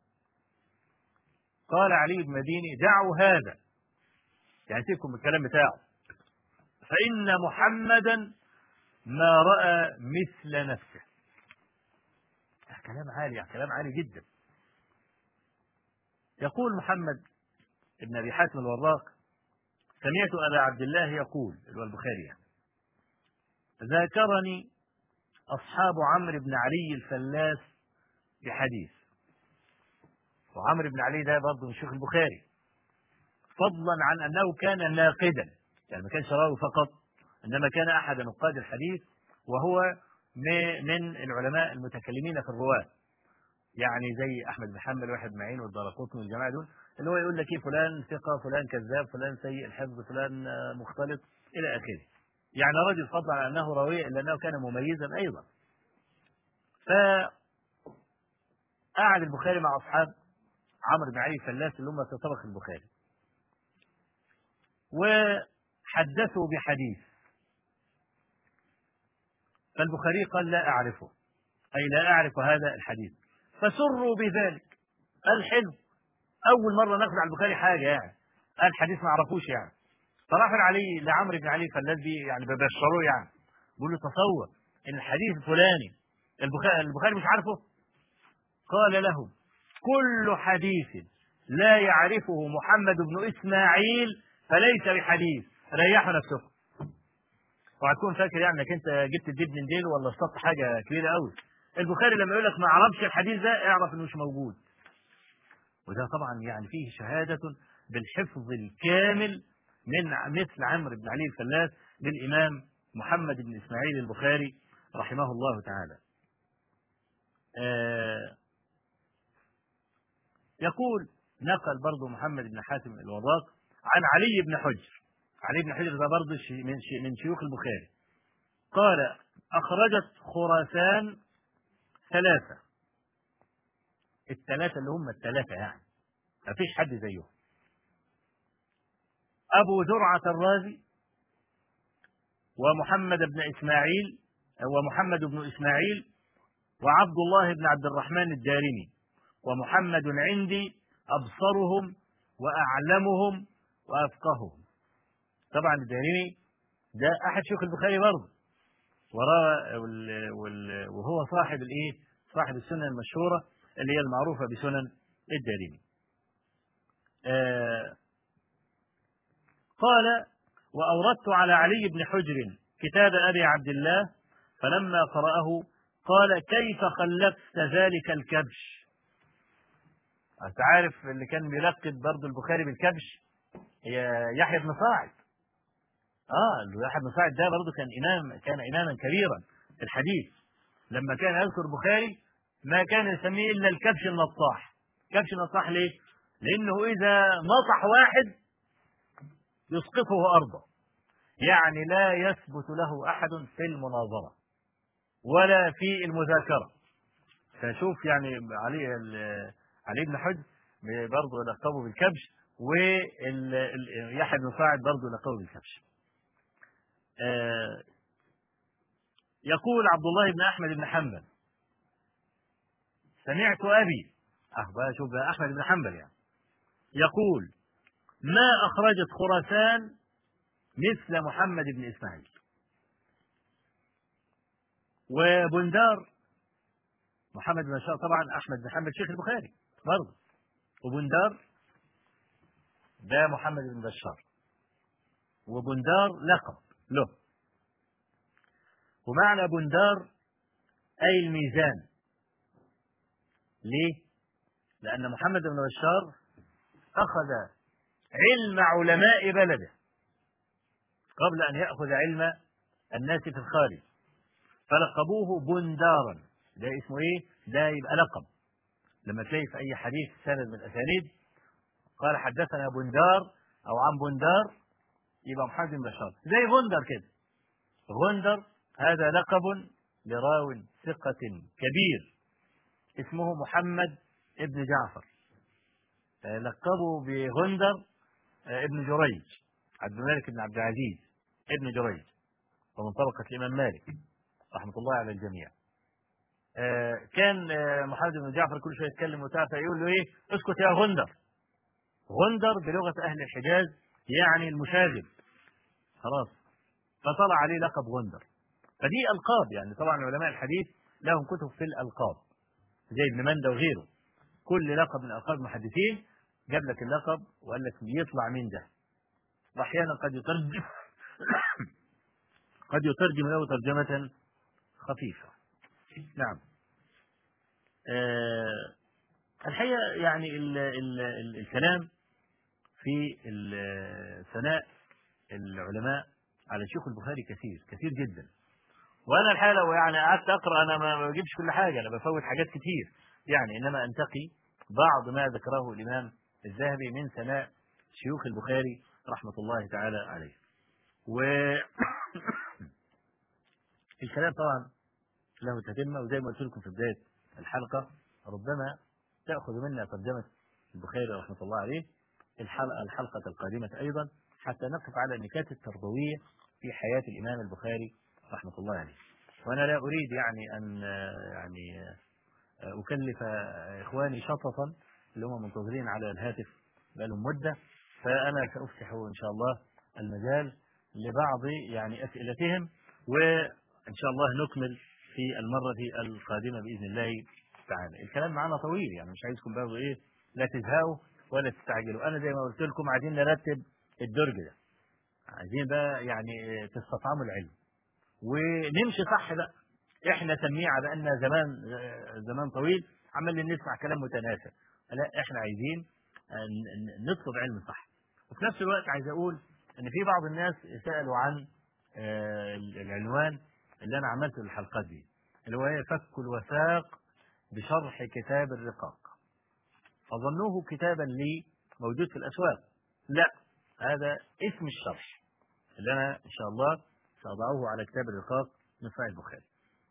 قال علي بن المديني: دعوا هذا، يعني سيبكم الكلام بتاعه، فإن محمدا ما رأى مثل نفسه. كلام عالي، كلام عالي جدا. يقول محمد بن أبي حاتم الوراق: سمعت أبا عبد الله يقول، اللي هو البخاري يعني: ذاكرني أصحاب عمرو بن علي الفلاس بحديث. وعمرو بن علي ده برضه من شيوخ البخاري، فضلا عن أنه كان ناقدا، يعني ما كانش راوي فقط، إنما كان أحد نقاد الحديث، وهو من العلماء المتكلمين في الرواة، يعني زي أحمد بن حنبل وواحد معين والدارقطني والجماعة دول، اللي هو يقول لك إيه: فلان ثقة، فلان كذاب، فلان سيء الحفظ، فلان مختلط، إلى آخره. يعني رجل فضلا عن أنه راوي إلا أنه كان مميزا أيضا. فقعد البخاري مع أصحاب عمرو بن علي الفلاس اللي هم في طبق البخاري، وحدثوا بحديث، فالبخاري قال: لا أعرفه، أي لا أعرف هذا الحديث. فسروا بذلك، قال: حلو، أول مرة ناخذ على البخاري حاجة يعني، قال حديث ما عرفوش يعني. فراح علي لعمرو بن علي الفلاس دي يعني ببشروه، يعني بيقول له: تصور إن الحديث الفلاني البخاري البخاري مش عارفه. قال له: كل حديث لا يعرفه محمد بن إسماعيل فليس بحديث، ريحوا نفسكم. وهتكون فاكر يعني انك انت جبت الدب من ديل ولا اصطدت حاجه كبيره قوي. البخاري لما يقول لك ما اعرفش الحديث ده، اعرف انه مش موجود. وده طبعا يعني فيه شهاده بالحفظ الكامل من مثل عمرو بن علي الفلاس للامام محمد بن اسماعيل البخاري رحمه الله تعالى. آه يقول نقل برضه محمد بن حاتم الوراق عن علي بن حجر. علي بن حجر ده برضه من شيوخ البخاري. قال: أخرجت خراسان ثلاثة، الثلاثة اللي هم الثلاثة يعني ما فيش حد زيهم: أبو زرعة الرازي، ومحمد بن إسماعيل ومحمد بن إسماعيل وعبد الله بن عبد الرحمن الدارمي، ومحمد عندي أبصرهم وأعلمهم وأفقههم. طبعا الدارمي ده أحد شيوخ البخاري برضه، وهو صاحب الايه؟ صاحب السنن المشهورة اللي هي المعروفة بسنن الدارمي. آه قال: وأوردت على علي بن حجر كتاب أبي عبد الله، فلما قرأه قال: كيف خلفت ذلك الكبش؟ أنت عارف اللي كان بيلقب برضه البخاري بالكبش يحيى بن صاعد. اه يحيى بن صاعد ده برضه كان إمام، كان إماما كبيرا في الحديث. لما كان يذكر البخاري ما كان يسميه إلا الكبش النطاح. كبش النطاح ليه؟ لأنه إذا نطح واحد يسقطه أرضا، يعني لا يثبت له أحد في المناظرة ولا في المذاكرة. فشوف يعني علي علي بن حجر برضه لقبه بالكبش، ويحيى بن صاعد برضه لقبه بالكبش. آه يقول عبد الله بن أحمد بن حنبل: سمعت أبي، أخبار شوف أحمد بن حنبل يعني، يقول: ما أخرجت خراسان مثل محمد بن إسماعيل. وبندار محمد بن بشار، طبعا أحمد بن حنبل شيخ البخاري برضه، وبندار ده محمد بن بشار، وبندار لقب له. ومعنى بندار أي الميزان. ليه؟ لأن محمد بن بشار أخذ علم علماء بلده قبل أن يأخذ علم الناس في الخارج، فلقبوه بندارا. ده اسمه إيه؟ ده يبقى لقب. لما تلاقي في أي حديث سند من الأسانيد قال حدثنا بندار أو عن بندار، يبقى محمد بن بشار. زي غندر كده. غندر هذا لقب لراو ثقة كبير اسمه محمد ابن جعفر، لقبوا بغندر ابن جريج، عبد الملك بن عبد العزيز ابن جريج، ومن طبقة الإمام مالك رحمة الله على الجميع. كان محمد بن جعفر كل شوية يتكلم وبتاع فيقول له إيه؟ اسكت يا غندر. غندر بلغة أهل الحجاز يعني المشاغب، خلاص، فطلع عليه لقب غندر. فدي ألقاب، يعني طبعا علماء الحديث لهم كتب في الألقاب زي ابن مندى وغيره. كل لقب من ألقاب المحدثين جاب لك اللقب وقال لك يطلع مين ده. وأحيانا قد يترجم قد يترجم له ترجمة خفيفة. نعم. أه الحقيقة يعني ال ال ال الكلام في ثناء العلماء على شيوخ البخاري كثير كثير جدا. وأنا الحقيقة لو يعني قعدت أقرأ أنا ما بجيبش كل حاجة، أنا بفوت حاجات كتير يعني، إنما أنتقي بعض ما ذكره الإمام الذهبي من ثناء شيوخ البخاري رحمة الله تعالى عليه. و الكلام طبعا له تتمة، وزي ما قلت لكم في بداية الحلقة ربما تأخذ منا ترجمة البخاري رحمة الله عليه الحلقة الحلقة القادمة أيضا، حتى نقف على النكات التربوية في حياة الإمام البخاري رحمة الله عليه. وأنا لا أريد يعني أن يعني أكلف إخواني شططا اللي هم منتظرين على الهاتف بقالهم مدة، فأنا سأفتح إن شاء الله المجال لبعض يعني أسئلتهم، وإن شاء الله نكمل في المرة القادمة بإذن الله تعالى. الكلام معنا طويل يعني، مش عايزكم برضه إيه لا تزهقوا ولا تستعجلوا. أنا زي ما قلت لكم عايزين نرتب الدرج ده، عايزين بقى يعني تستطعموا العلم ونمشي صح بقى. احنا سميعة بقالنا زمان زمان طويل عمالين نسمع كلام متناسب، لا احنا عايزين نطلب علم صح. وفي نفس الوقت عايز اقول ان في بعض الناس سألوا عن العنوان اللي انا عملته للحلقات دي، اللي هو فك الوثاق بشرح كتاب الرقاق، فظنوه كتابا لي موجود في الاسواق. لا، هذا اسم الشرح اللي انا ان شاء الله سأضعه على كتاب الرقاق من صحيح البخاري.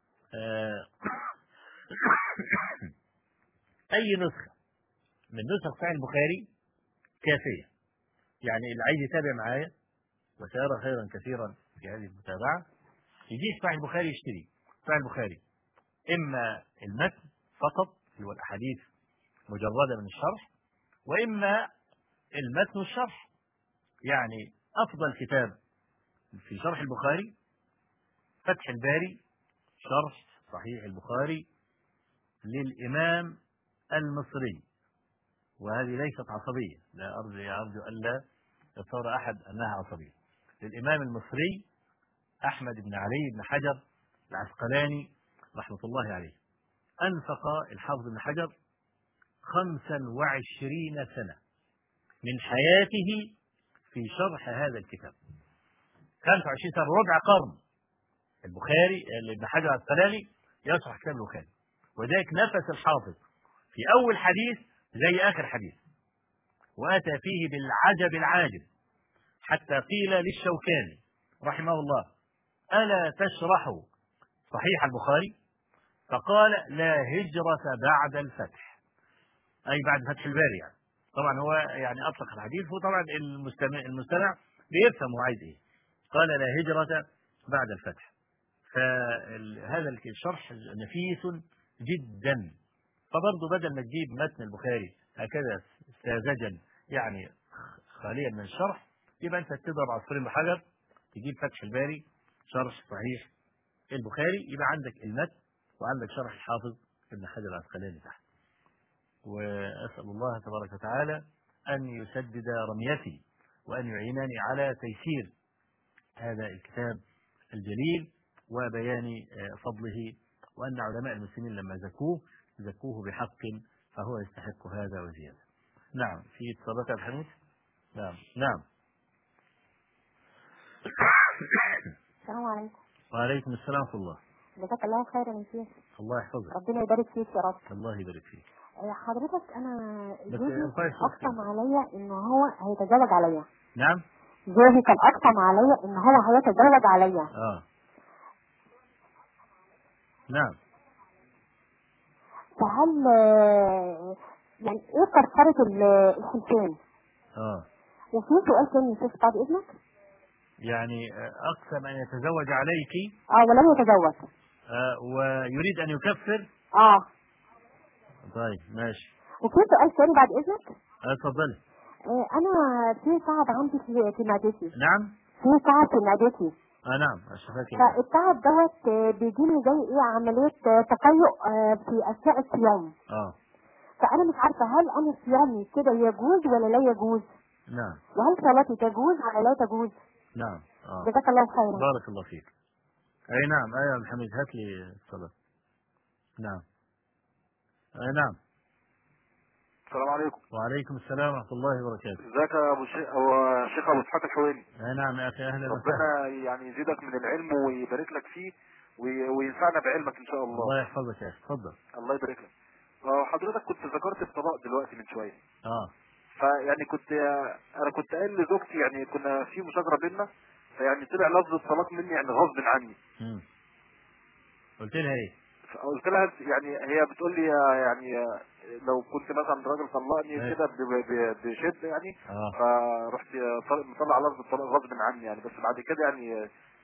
أي نسخة من نسخ صحيح البخاري كافية، يعني اللي عايز يتابع معايا وسيرى خيرا كثيرا في هذه المتابعة يجيب صحيح البخاري يشتري صحيح البخاري، إما المتن فقط اللي هو الأحاديث مجردة من الشرح، وإما المتن والشرح. يعني أفضل كتاب في شرح البخاري فتح الباري شرح صحيح البخاري للإمام المصري، وهذه ليست عصبية، لا أرجو أرجو ألا يتصور أحد أنها عصبية، للإمام المصري أحمد بن علي بن حجر العسقلاني رحمة الله عليه. أنفق الحافظ بن حجر خمسا وعشرين سنة من حياته في شرح هذا الكتاب، خمسة وعشرين سنة، ربع قرن. البخاري ابن حجر العسقلاني يشرح كتاب البخاري، وذلك نفس الحافظ في أول حديث زي آخر حديث، وأتى فيه بالعجب العاجب حتى قيل للشوكاني رحمه الله ألا تشرح صحيح البخاري؟ فقال لا هجرة بعد الفتح، أي بعد فتح الباري يعني. طبعا هو يعني أطلق الحديث، وطبعا المستمع المستمع بيفهم هو عايز إيه. قال لا هجرة بعد الفتح. فهذا الشرح نفيس جدا. فبرضه بدل ما تجيب متن البخاري هكذا ساذجا يعني خاليا من الشرح، يبقى انت تضرب عصفورين بحجر، تجيب فتح الباري شرح صحيح البخاري، يبقى عندك المتن وعندك شرح الحافظ ابن حجر العسقلاني تحت. وأسأل الله تبارك وتعالى أن يسدد رميتي وأن يعينني على تيسير هذا الكتاب الجليل وبيان فضله، وأن علماء المسلمين لما زكوه زكوه بحق فهو يستحق هذا وزيادة. نعم، في اتصالات يا حميد؟ نعم نعم. السلام عليكم. وعليكم السلام ورحمة الله. جزاك الله خيرا يا شيخ. الله يحفظك. ربنا يبارك فيك يا رب. الله يبارك فيك. حضرتك انا جوزي اقسم عليا ان هو هيتزوج عليا. نعم. جوزي كان اقسم عليا ان هو هيتزوج عليا. اه نعم. فهل يعني ايه كفاره الحلفان؟ اه وفي سؤال ثاني يا شيخ بعد اذنك. يعني اقسم ان يتزوج عليك اه ولم يتزوج. آه ويريد ان يكفر. اه طيب ماشي. وفي سؤال ثاني بعد اذنك. اتفضلي. آه انا في تعب عندي في في معدتي. نعم. في تعب في معدتي. اه نعم اشوفك. فالتعب دوت بيجيلي زي ايه عمليه تقيؤ في اثناء الصيام. اه فانا مش عارفه هل انا صيامي كده يجوز ولا لا يجوز؟ نعم. وهل صلاتي تجوز ولا لا تجوز؟ نعم. اه جزاك الله خيرا. بارك الله فيك. اي نعم. ايوه يا محمد هات لي الصلاه. نعم. اي نعم. السلام عليكم. وعليكم السلام ورحمه الله وبركاته. ازيك يا ابو الشيخ او الشيخ ابو اسحاق الحويني؟ اي نعم يا اخي اهلا وسهلا. ربنا يعني يزيدك من العلم ويبارك لك فيه وينفعنا بعلمك ان شاء الله. الله يحفظك يا اخي اتفضل. الله يبارك لك. حضرتك كنت ذكرت الطلاق دلوقتي من شويه. اه فيعني كنت انا كنت قايل لزوجتي يعني كنا في مشاجره بينا، فيعني طلع لفظ الطلاق مني يعني غصب عني. امم قلت لها ايه؟ قلت لها يعني هي بتقول لي يعني لو كنت مثلا راجل طلقني كده بشده يعني آه. فرحت مطلع لفظ الطلاق غصب عني يعني، بس بعد كده يعني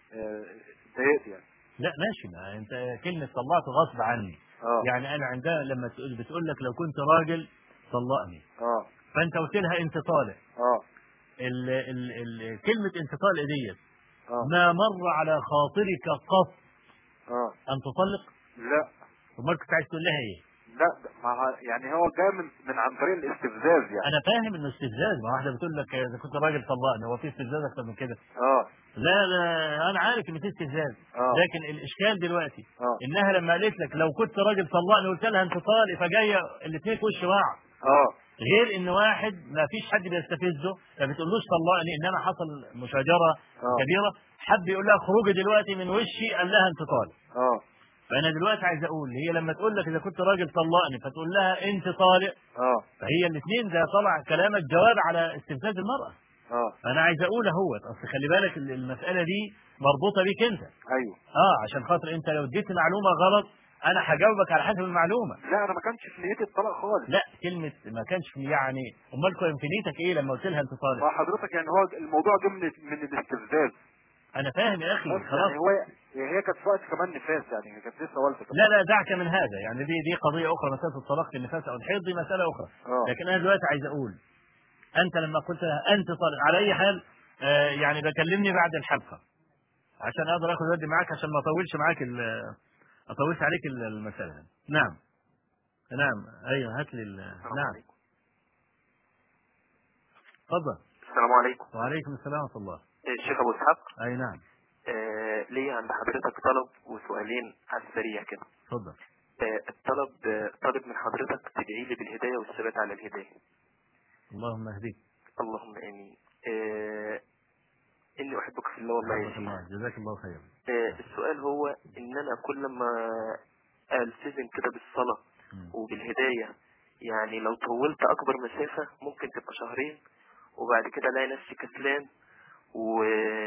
اتضايقت يعني. لا ماشي، ما انت كلمه طلقت غصب عني. آه. يعني انا عندها لما تقول بتقول لك لو كنت راجل طلقني. اه فانت قلت لها انت طالق. اه ال ال ال كلمه انت طالق ديت اه ما مر على خاطرك قط اه ان تطلق؟ لا. امال كنت عايز تقول لها ايه؟ لا ما يعني هو جاي من من عن طريق الاستفزاز يعني. انا فاهم انه استفزاز، ما واحده بتقول لك اذا كنت راجل طلقني، هو في استفزاز اكتر من كده؟ اه لا لا انا عارف ان في استفزاز. آه. لكن الاشكال دلوقتي آه. انها لما قالت لك لو كنت راجل طلقني قلت لها انت طالق، فجايه الاثنين في وش بعض. اه غير ان واحد ما فيش حد بيستفزه ما بتقولوش طلقني، انما حصل مشاجره آه. كبيره، حب يقول لها خروجي دلوقتي من وشي، قال لها انت طالق. اه فانا دلوقتي عايز اقول هي لما تقول لك اذا كنت راجل طلقني فتقول لها انت طالق، اه فهي الاثنين ده طلع كلامك جواب على استفزاز المراه. اه فانا عايز اقول اهوت اصل خلي بالك المساله دي مربوطه بيك انت. ايوه اه عشان خاطر انت لو اديتني معلومه غلط انا هجاوبك على حسب المعلومه. لا انا ما كانش في نيتي الطلاق خالص. لا كلمه ما كانش في يعني امال كان في نيتك ايه لما قلت لها انت طالق؟ ما حضرتك يعني هو الموضوع جه من من الاستفزاز. انا فاهم يا اخي خلاص. يعني هو هي كانت في وقت كمان نفاس يعني كانت لسه والده. لا لا دعك من هذا، يعني دي دي قضيه اخرى، مساله الطلاق في النفاس او الحيض دي مساله اخرى. أوه. لكن انا دلوقتي عايز اقول انت لما قلت لها انت طالق على اي حال آه يعني بكلمني بعد الحلقه عشان اقدر اخد ودي معاك عشان ما اطولش معاك اطولش عليك المساله. نعم نعم ايوه هات لي نعم اتفضل. السلام عليكم. وعليكم السلام ورحمه الله. الشيخ ابو اسحاق. اي نعم. آه ليه عند حضرتك طلب وسؤالين على السريع كده. اتفضل. آه الطلب آه طالب من حضرتك تدعي لي بالهدايه والثبات على الهدايه. اللهم اهديك. اللهم امين. آه اني احبك في الله والله يا شيخ. جزاك الله خيرا. آه السؤال هو ان انا كل ما التزم كده بالصلاه م. وبالهدايه، يعني لو طولت اكبر مسافه ممكن تبقى شهرين وبعد كده الاقي نفسي كسلان، و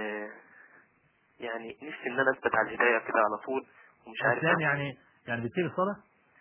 يعني نفسي ان انا اثبت على الهدايه كده على طول ومش عارف كسلان يعني يعني بتسيب الصلاه؟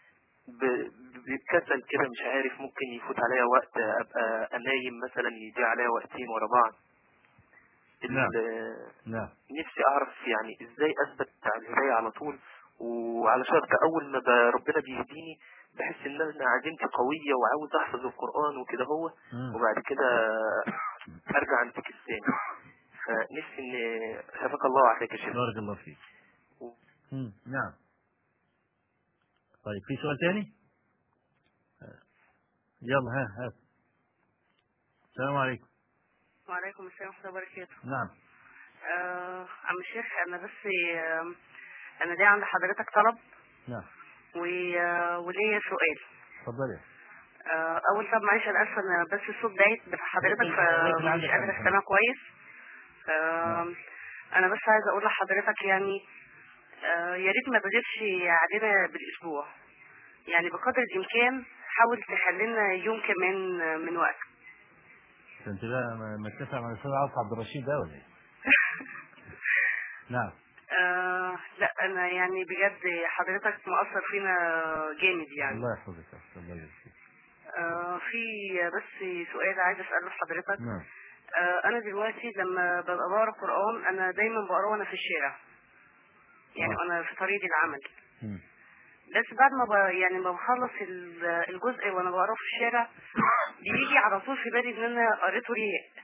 بكسل كده مش عارف، ممكن يفوت عليا وقت ابقى انايم مثلا يجي عليا وقتين ورا بعض. نعم. نعم. نفسي اعرف يعني ازاي اثبت على الهدايه على طول، وعلى شرط اول ما ربنا بيهديني بحس ان انا عزيمتي قويه وعاوز احفظ القران وكده هو، وبعد كده ارجع انتكس تاني. فنفسي ان شفاك الله وعافاك يا شيخ. بارك الله فيك. و... نعم. طيب في سؤال ثاني؟ يلا ها هات. السلام عليكم. وعليكم السلام ورحمة الله وبركاته. نعم. آه عم الشيخ، انا بس آه انا ليه عند حضرتك طلب. نعم. وليا سؤال. اتفضلي. آه اول طب معلش انا اسفه، انا بس الصوت بعيد بتاع حضرتك فمش قادره استمع كويس. آه انا بس عايزه اقول لحضرتك يعني آه يا ريت ما تغيبش علينا بالاسبوع، يعني بقدر الامكان حاول تخلينا يوم كمان من وقت. انت بقى متفق مع الاستاذ عبد الرشيد ده ولا ايه؟ نعم. آه لا انا يعني بجد حضرتك مؤثر فينا جامد يعني. الله يحفظك. الله يحفظك. آه في بس سؤال عايز اساله لحضرتك. نعم. آه انا دلوقتي لما ببقى بقرا قران انا دايما بقراه وانا في الشارع، يعني آه. انا في طريق العمل. م. بس بعد ما ب... يعني ما بخلص الجزء وانا بقراه في الشارع بيجي على طول في بالي ان انا قريته رياء،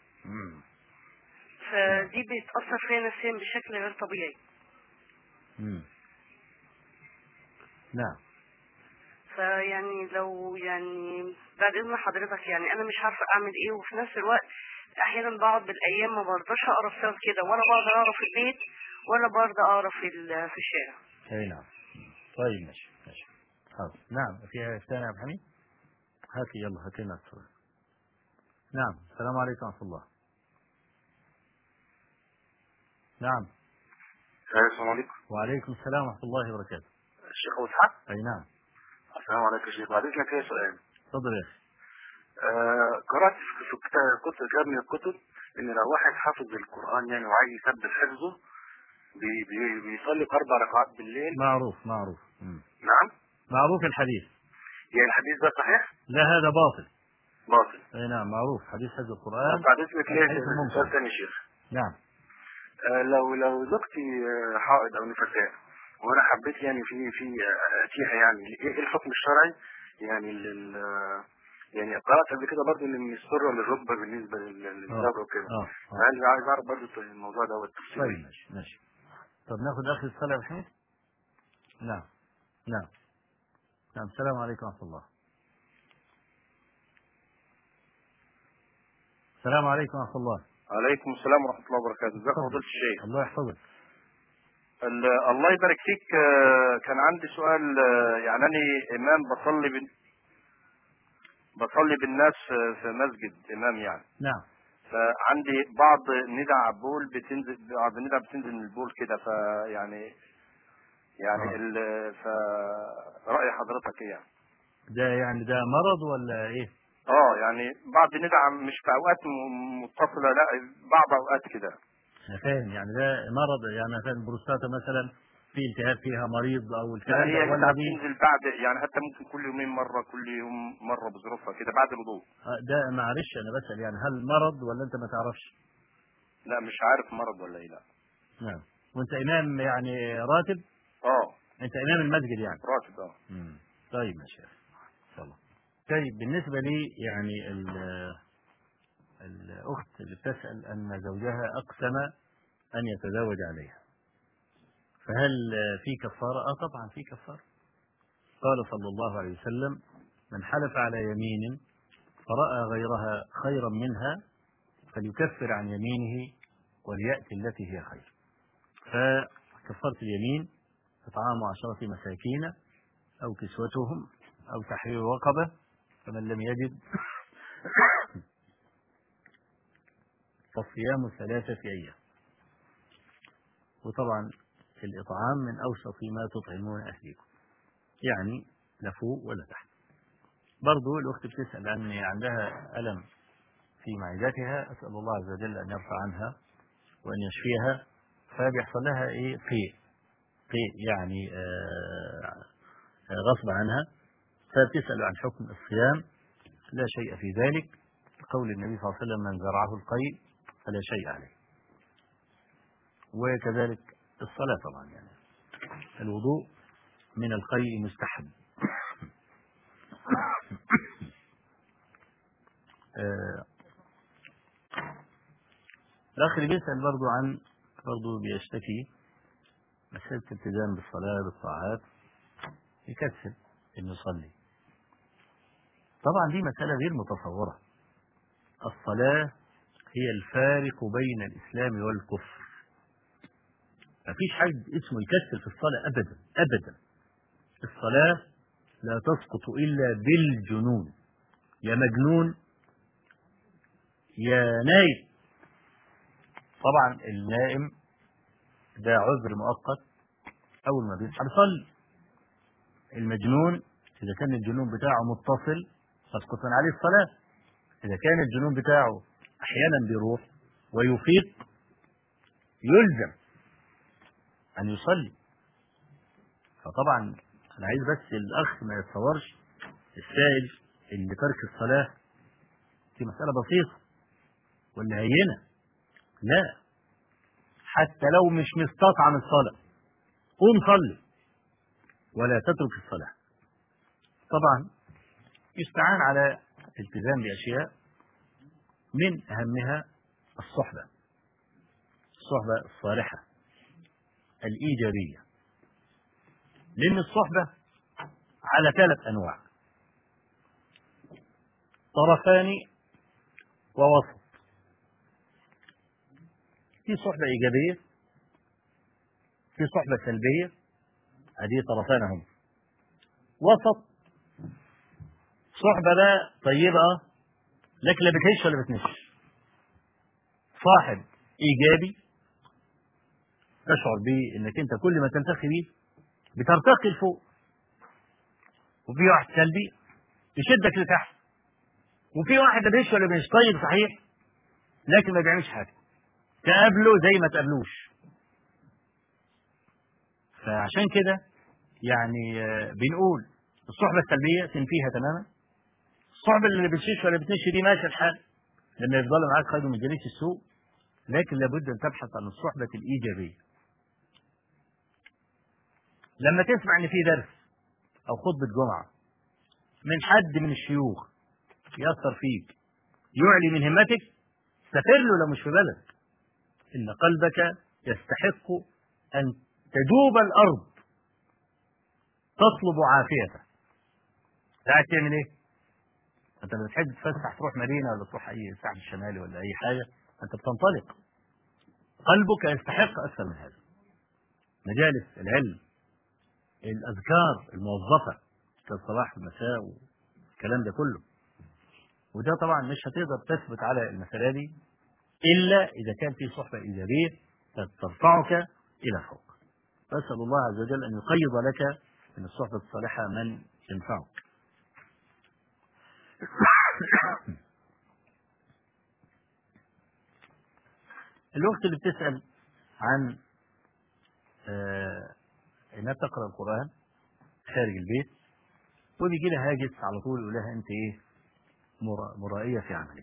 فدي بتأثر فيا نفسيا بشكل غير طبيعي. امم نعم. فيعني لو يعني بعد اذن حضرتك يعني انا مش عارفه اعمل ايه، وفي نفس الوقت احيانا بقعد بالايام ما برضاش اقرا كتاب كده، ولا بقدر اقرا في البيت ولا برضه اقرا في في الشارع. اي نعم. طيب ماشي ماشي حاضر. نعم. فيها ثاني يا ابو حميد؟ هاتي يلا هاتي لنا الصوره. نعم. السلام عليكم ورحمه الله. نعم. السلام عليكم. وعليكم السلام ورحمه الله وبركاته. الشيخ ابو اسحاق. اي نعم. السلام عليكم يا شيخ، بعد اذنك ليا سؤال. اتفضل يا اخي. آه قرات في كتاب كتاب من الكتب ان لو واحد حافظ القران يعني وعايز يثبت حفظه بي بي بيصلي اربع ركعات بالليل. معروف معروف. مم. نعم. معروف الحديث. يعني الحديث ده صحيح؟ لا هذا باطل. باطل. اي نعم معروف حديث حفظ القران. بعد اذنك ليا سؤال ثاني يا شيخ. نعم. آه لو لو زوجتي حائض او نفساء وانا حبيت يعني في في اتيها، يعني ايه الحكم الشرعي؟ يعني ال يعني قرات قبل كده برضه ان من السره للركبه بالنسبه للزوجه وكده. انا عايز اعرف برضه الموضوع ده والتفصيل. طيب ماشي ماشي. طب ناخد اخر الصلاه يا حميد. نعم نعم نعم. السلام عليكم ورحمه الله. السلام عليكم ورحمه الله. عليكم السلام ورحمه الله وبركاته. ازيك فضيلة الشيخ؟ الله يحفظك. الله يبارك فيك. كان عندي سؤال. يعني انا امام بصلي بن... بصلي بالناس في مسجد امام يعني. نعم. فعندي بعض ندع بول بتنزل، بعض ندع بتنزل من البول كده، فيعني يعني آه. ال... فرأي حضرتك ايه يعني؟ ده يعني ده مرض ولا ايه؟ اه يعني بعض ندع مش في اوقات متصله، لا بعض اوقات كده. انا فاهم يعني ده مرض، يعني مثلا البروستاتا مثلا في التهاب فيها مريض او الكلام ده، ولا بتنزل بعد يعني حتى ممكن كل يومين مره، كل يوم مره بظروفها كده بعد الوضوء. ده معلش انا بسأل يعني هل مرض ولا انت ما تعرفش؟ لا مش عارف مرض ولا ايه. لا. نعم. وانت امام يعني راتب؟ اه. انت امام المسجد يعني؟ راتب اه. امم طيب ماشي ان شاء الله. طيب بالنسبه لي يعني الاخت اللي بتسأل ان زوجها اقسم ان يتزوج عليها، فهل في كفاره؟ اه طبعا في كفاره. قال صلى الله عليه وسلم: من حلف على يمين فرأى غيرها خيرا منها فليكفر عن يمينه وليأتي التي هي خير. فكفرت اليمين إطعام عشرة مساكين أو كسوتهم أو تحرير رقبة، فمن لم يجد فصيام ثلاثة أيام. وطبعا الإطعام من أوسط ما تطعمون أهليكم، يعني لا فوق ولا تحت. برضو الأخت بتسأل عن عندها ألم في معدتها، أسأل الله عز وجل أن يرفع عنها وأن يشفيها. فبيحصل لها إيه؟ قيء قيء يعني آه غصب عنها، فبتسأل عن حكم الصيام. لا شيء في ذلك، قول النبي صلى الله عليه وسلم: من زرعه القيء فلا شيء عليه. وكذلك الصلاة طبعا، يعني الوضوء من القيء مستحب. آه الأخ اللي بيسأل برضو عن برضو بيشتكي مسألة الالتزام بالصلاة بالطاعات، يكسل إنه يصلي. طبعا دي مسألة غير متصورة. الصلاة هي الفارق بين الإسلام والكفر. مفيش حد اسمه يكسل في الصلاة أبدا أبدا. الصلاة لا تسقط إلا بالجنون، يا مجنون يا نايم. طبعا النائم ده عذر مؤقت، أول ما بيصحى بيصلي. المجنون إذا كان الجنون بتاعه متصل تسقط من عليه الصلاة. إذا كان الجنون بتاعه أحيانا بيروح ويفيق يلزم أن يصلي. فطبعا أنا عايز بس الأخ ما يتصورش السائل اللي ترك الصلاة دي مسألة بسيطة ولا هينة. لا، حتى لو مش مستطعم الصلاة قوم صلي ولا تترك الصلاة. طبعا يستعان على التزام بأشياء من أهمها الصحبة، الصحبة الصالحة الإيجابية، لأن الصحبة على ثلاث أنواع: طرفان ووسط. في صحبة إيجابية، في صحبة سلبية، هذه طرفان هم. وسط صحبة بقى طيبة لكن لا بتهش ولا بتنش. صاحب إيجابي تشعر به إنك أنت كل ما تلتقي به بترتقي لفوق، وفي واحد سلبي يشدك لتحت، وفي واحد لا بيهش ولا بينش طيب صحيح لكن ما بيعملش حاجة، تقابله زي ما تقابلوش. فعشان كده يعني بنقول الصحبة السلبية تنفيها تماما. الصحبة اللي بتشيش ولا بتنش دي ماشي الحال لما يفضل معاك خير من جليس السوء، لكن لابد أن تبحث عن الصحبة الإيجابية. لما تسمع إن في درس أو خطبة جمعة من حد من الشيوخ يأثر فيك يعلي من همتك، سافر له لو مش في بلد، إن قلبك يستحق أن تجوب الأرض تطلب عافيته. قاعد تعمل إيه؟ أنت لما تحب تتفسح تروح مارينا ولا تروح أي الساحل الشمالي ولا أي حاجة، أنت بتنطلق، قلبك يستحق أكثر من هذا. مجالس العلم، الأذكار الموظفة كالصباح والمساء والكلام ده كله، وده طبعا مش هتقدر تثبت على المسألة دي إلا إذا كان في صحبة إيجابية ترفعك إلى فوق. فأسأل الله عز وجل أن يقيض لك من الصحبة الصالحة من ينفعك. الوقت اللي بتسأل عن آه انها تقرأ القرآن خارج البيت وبيجي لها هاجس على طول يقول لها انت ايه مرائية في عملك،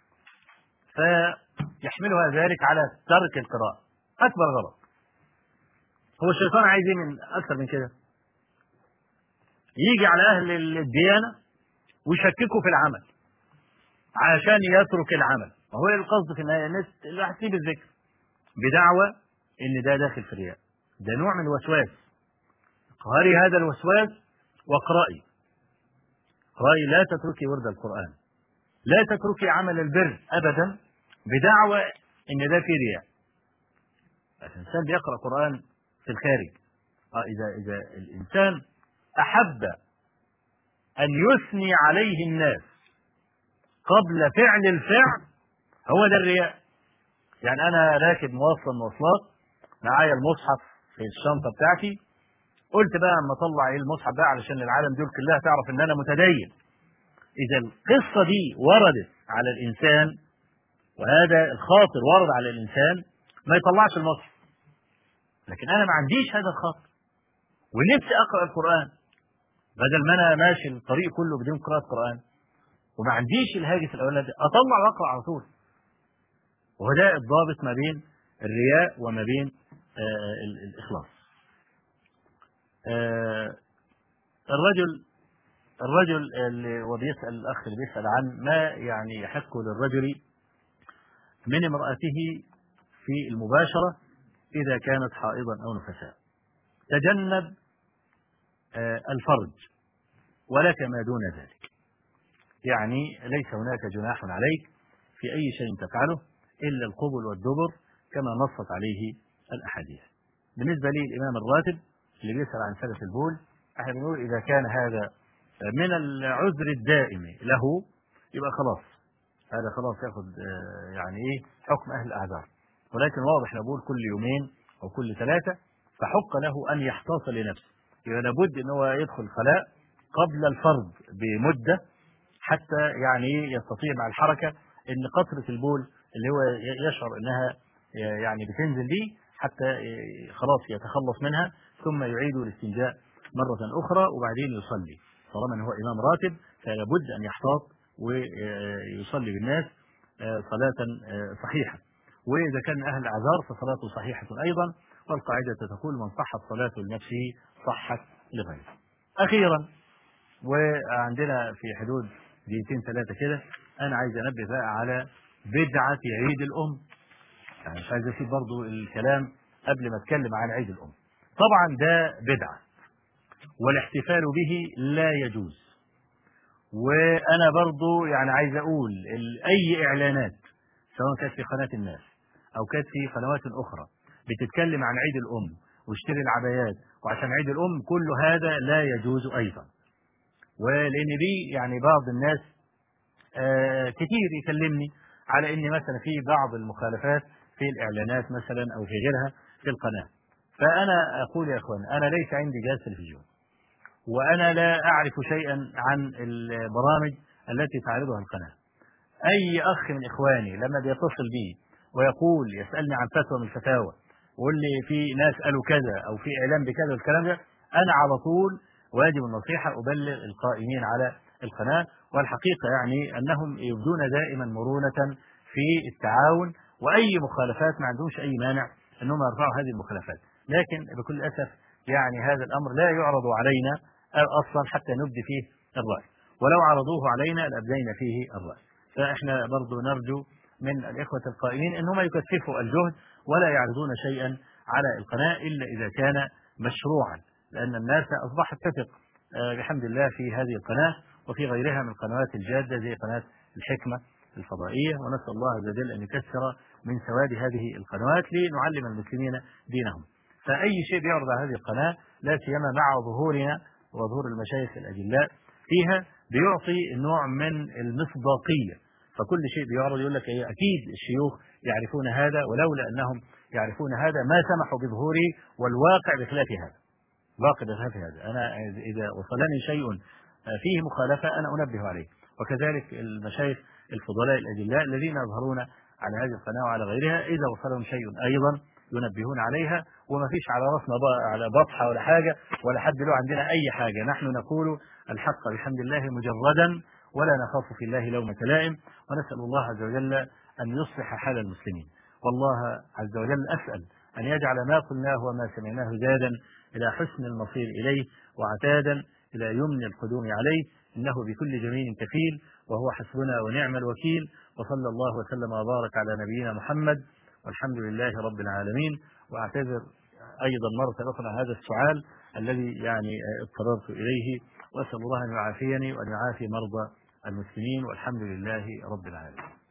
فيحملها ذلك على ترك القراءة. اكبر غلط. هو الشيطان عايز ايه من اكثر من كده؟ يجي على اهل الديانة ويشككوا في العمل عشان يترك العمل. وهو القصد في النهاية الناس اللي هتسيب الذكر بدعوة ان ده داخل في الرياء، ده نوع من الوسواس. قهري هذا الوسواس واقرأي، قرأي لا تتركي ورد القرآن، لا تتركي عمل البر أبدا بدعوة إن ده في رياء. الإنسان بيقرأ قرآن في الخارج. آه إذا إذا الإنسان أحب أن يثني عليه الناس قبل فعل الفعل هو ده الرياء. يعني أنا راكب مواصلة مواصلات معايا المصحف في الشنطة بتاعتي، قلت بقى اما اطلع ايه المصحف بقى علشان العالم دول كلها تعرف ان انا متدين. اذا القصة دي وردت على الانسان وهذا الخاطر ورد على الانسان ما يطلعش المصحف. لكن انا ما عنديش هذا الخاطر ونفسي اقرأ القرآن، بدل ما انا ماشي الطريق كله بدون قراءة قرآن وما عنديش الهاجس الاولاني ده، اطلع واقرأ على طول. وده الضابط ما بين الرياء وما بين آه الإخلاص. آه الرجل الرجل اللي وبيسأل الأخ اللي بيسأل عن ما يعني يحق للرجل من امرأته في المباشرة إذا كانت حائضا أو نفساء. تجنب آه الفرج ولك ما دون ذلك، يعني ليس هناك جناح عليك في أي شيء تفعله إلا القبل والدبر كما نصت عليه الأحاديث. بالنسبة لي الإمام الراتب اللي بيسأل عن سلف البول، احنا بنقول إذا كان هذا من العذر الدائم له يبقى خلاص، هذا خلاص ياخذ يعني ايه حكم أهل الأعذار. ولكن واضح نقول كل يومين أو كل ثلاثة فحق له أن يحتاط لنفسه، يبقى لابد أن هو يدخل خلاء قبل الفرض بمدة حتى يعني يستطيع مع الحركة أن قطرة البول اللي هو يشعر أنها يعني بتنزل دي حتى خلاص يتخلص منها، ثم يعيد الاستنجاء مرة أخرى وبعدين يصلي. طالما أنه هو إمام راتب فلا بد أن يحتاط ويصلي بالناس صلاة صحيحة. وإذا كان أهل الأعذار فصلاته صحيحة أيضا، والقاعدة تقول من صحت صلاته لنفسه صحت لغيره. أخيرا وعندنا في حدود دقيقتين ثلاثة كده أنا عايز أنبه بقى على بدعة عيد الأم. يعني مش عايز أسيب برضو الكلام قبل ما أتكلم عن عيد الأم. طبعا ده بدعة والاحتفال به لا يجوز. وأنا برضو يعني عايز أقول أي إعلانات سواء كانت في قناة الناس أو كانت في قنوات أخرى بتتكلم عن عيد الأم واشتري العبايات وعشان عيد الأم، كل هذا لا يجوز أيضا. ولأن دي يعني بعض الناس آه كتير يكلمني على أن مثلا في بعض المخالفات في الإعلانات مثلا أو في غيرها في القناة. فأنا أقول يا أخوان أنا ليس عندي جهاز تلفزيون، وأنا لا أعرف شيئا عن البرامج التي تعرضها القناة. أي أخ من إخواني لما بيتصل بي ويقول يسألني عن فتوى من الفتاوى ويقول لي في ناس قالوا كذا أو في إعلان بكذا والكلام ده، أنا على طول واجب النصيحة أبلغ القائمين على القناة. والحقيقة يعني أنهم يبدون دائما مرونة في التعاون، وأي مخالفات ما عندهمش أي مانع أنهم يرفعوا هذه المخالفات. لكن بكل أسف يعني هذا الأمر لا يعرض علينا أصلا حتى نبدي فيه الرأي، ولو عرضوه علينا لأبدينا فيه الرأي. فإحنا برضو نرجو من الإخوة القائمين أنهم يكثفوا الجهد ولا يعرضون شيئا على القناة إلا إذا كان مشروعا، لأن الناس أصبحت تثق بحمد الله في هذه القناة وفي غيرها من القنوات الجادة زي قناة الحكمة الفضائية. ونسأل الله عز وجل أن يكثر من سواد هذه القنوات لنعلم المسلمين دينهم. فأي شيء بيعرض على هذه القناة لا سيما مع ظهورنا وظهور المشايخ الأجلاء فيها بيعطي نوع من المصداقية. فكل شيء بيعرض يقول لك أكيد الشيوخ يعرفون هذا، ولولا أنهم يعرفون هذا ما سمحوا بظهوره، والواقع بخلاف هذا. واقع بخلاف هذا. أنا إذا وصلني شيء فيه مخالفة أنا أنبه عليه، وكذلك المشايخ الفضلاء الأجلاء الذين يظهرون على هذه القناة وعلى غيرها إذا وصلهم شيء أيضا ينبهون عليها. وما فيش على رأسنا على بطحة ولا حاجة ولا حد له عندنا أي حاجة، نحن نقول الحق بحمد الله مجردا ولا نخاف في الله لومة لائم. ونسأل الله عز وجل أن يصلح حال المسلمين. والله عز وجل أسأل أن يجعل ما قلناه وما سمعناه زادا إلى حسن المصير إليه وعتادا إلى يمن القدوم عليه، إنه بكل جميل كفيل وهو حسبنا ونعم الوكيل. وصلى الله وسلم وبارك على نبينا محمد والحمد لله رب العالمين. وأعتذر أيضا مرة أخرى هذا السؤال الذي يعني اضطررت إليه، وأسأل الله أن يعافيني وأن يعافي مرضى المسلمين والحمد لله رب العالمين.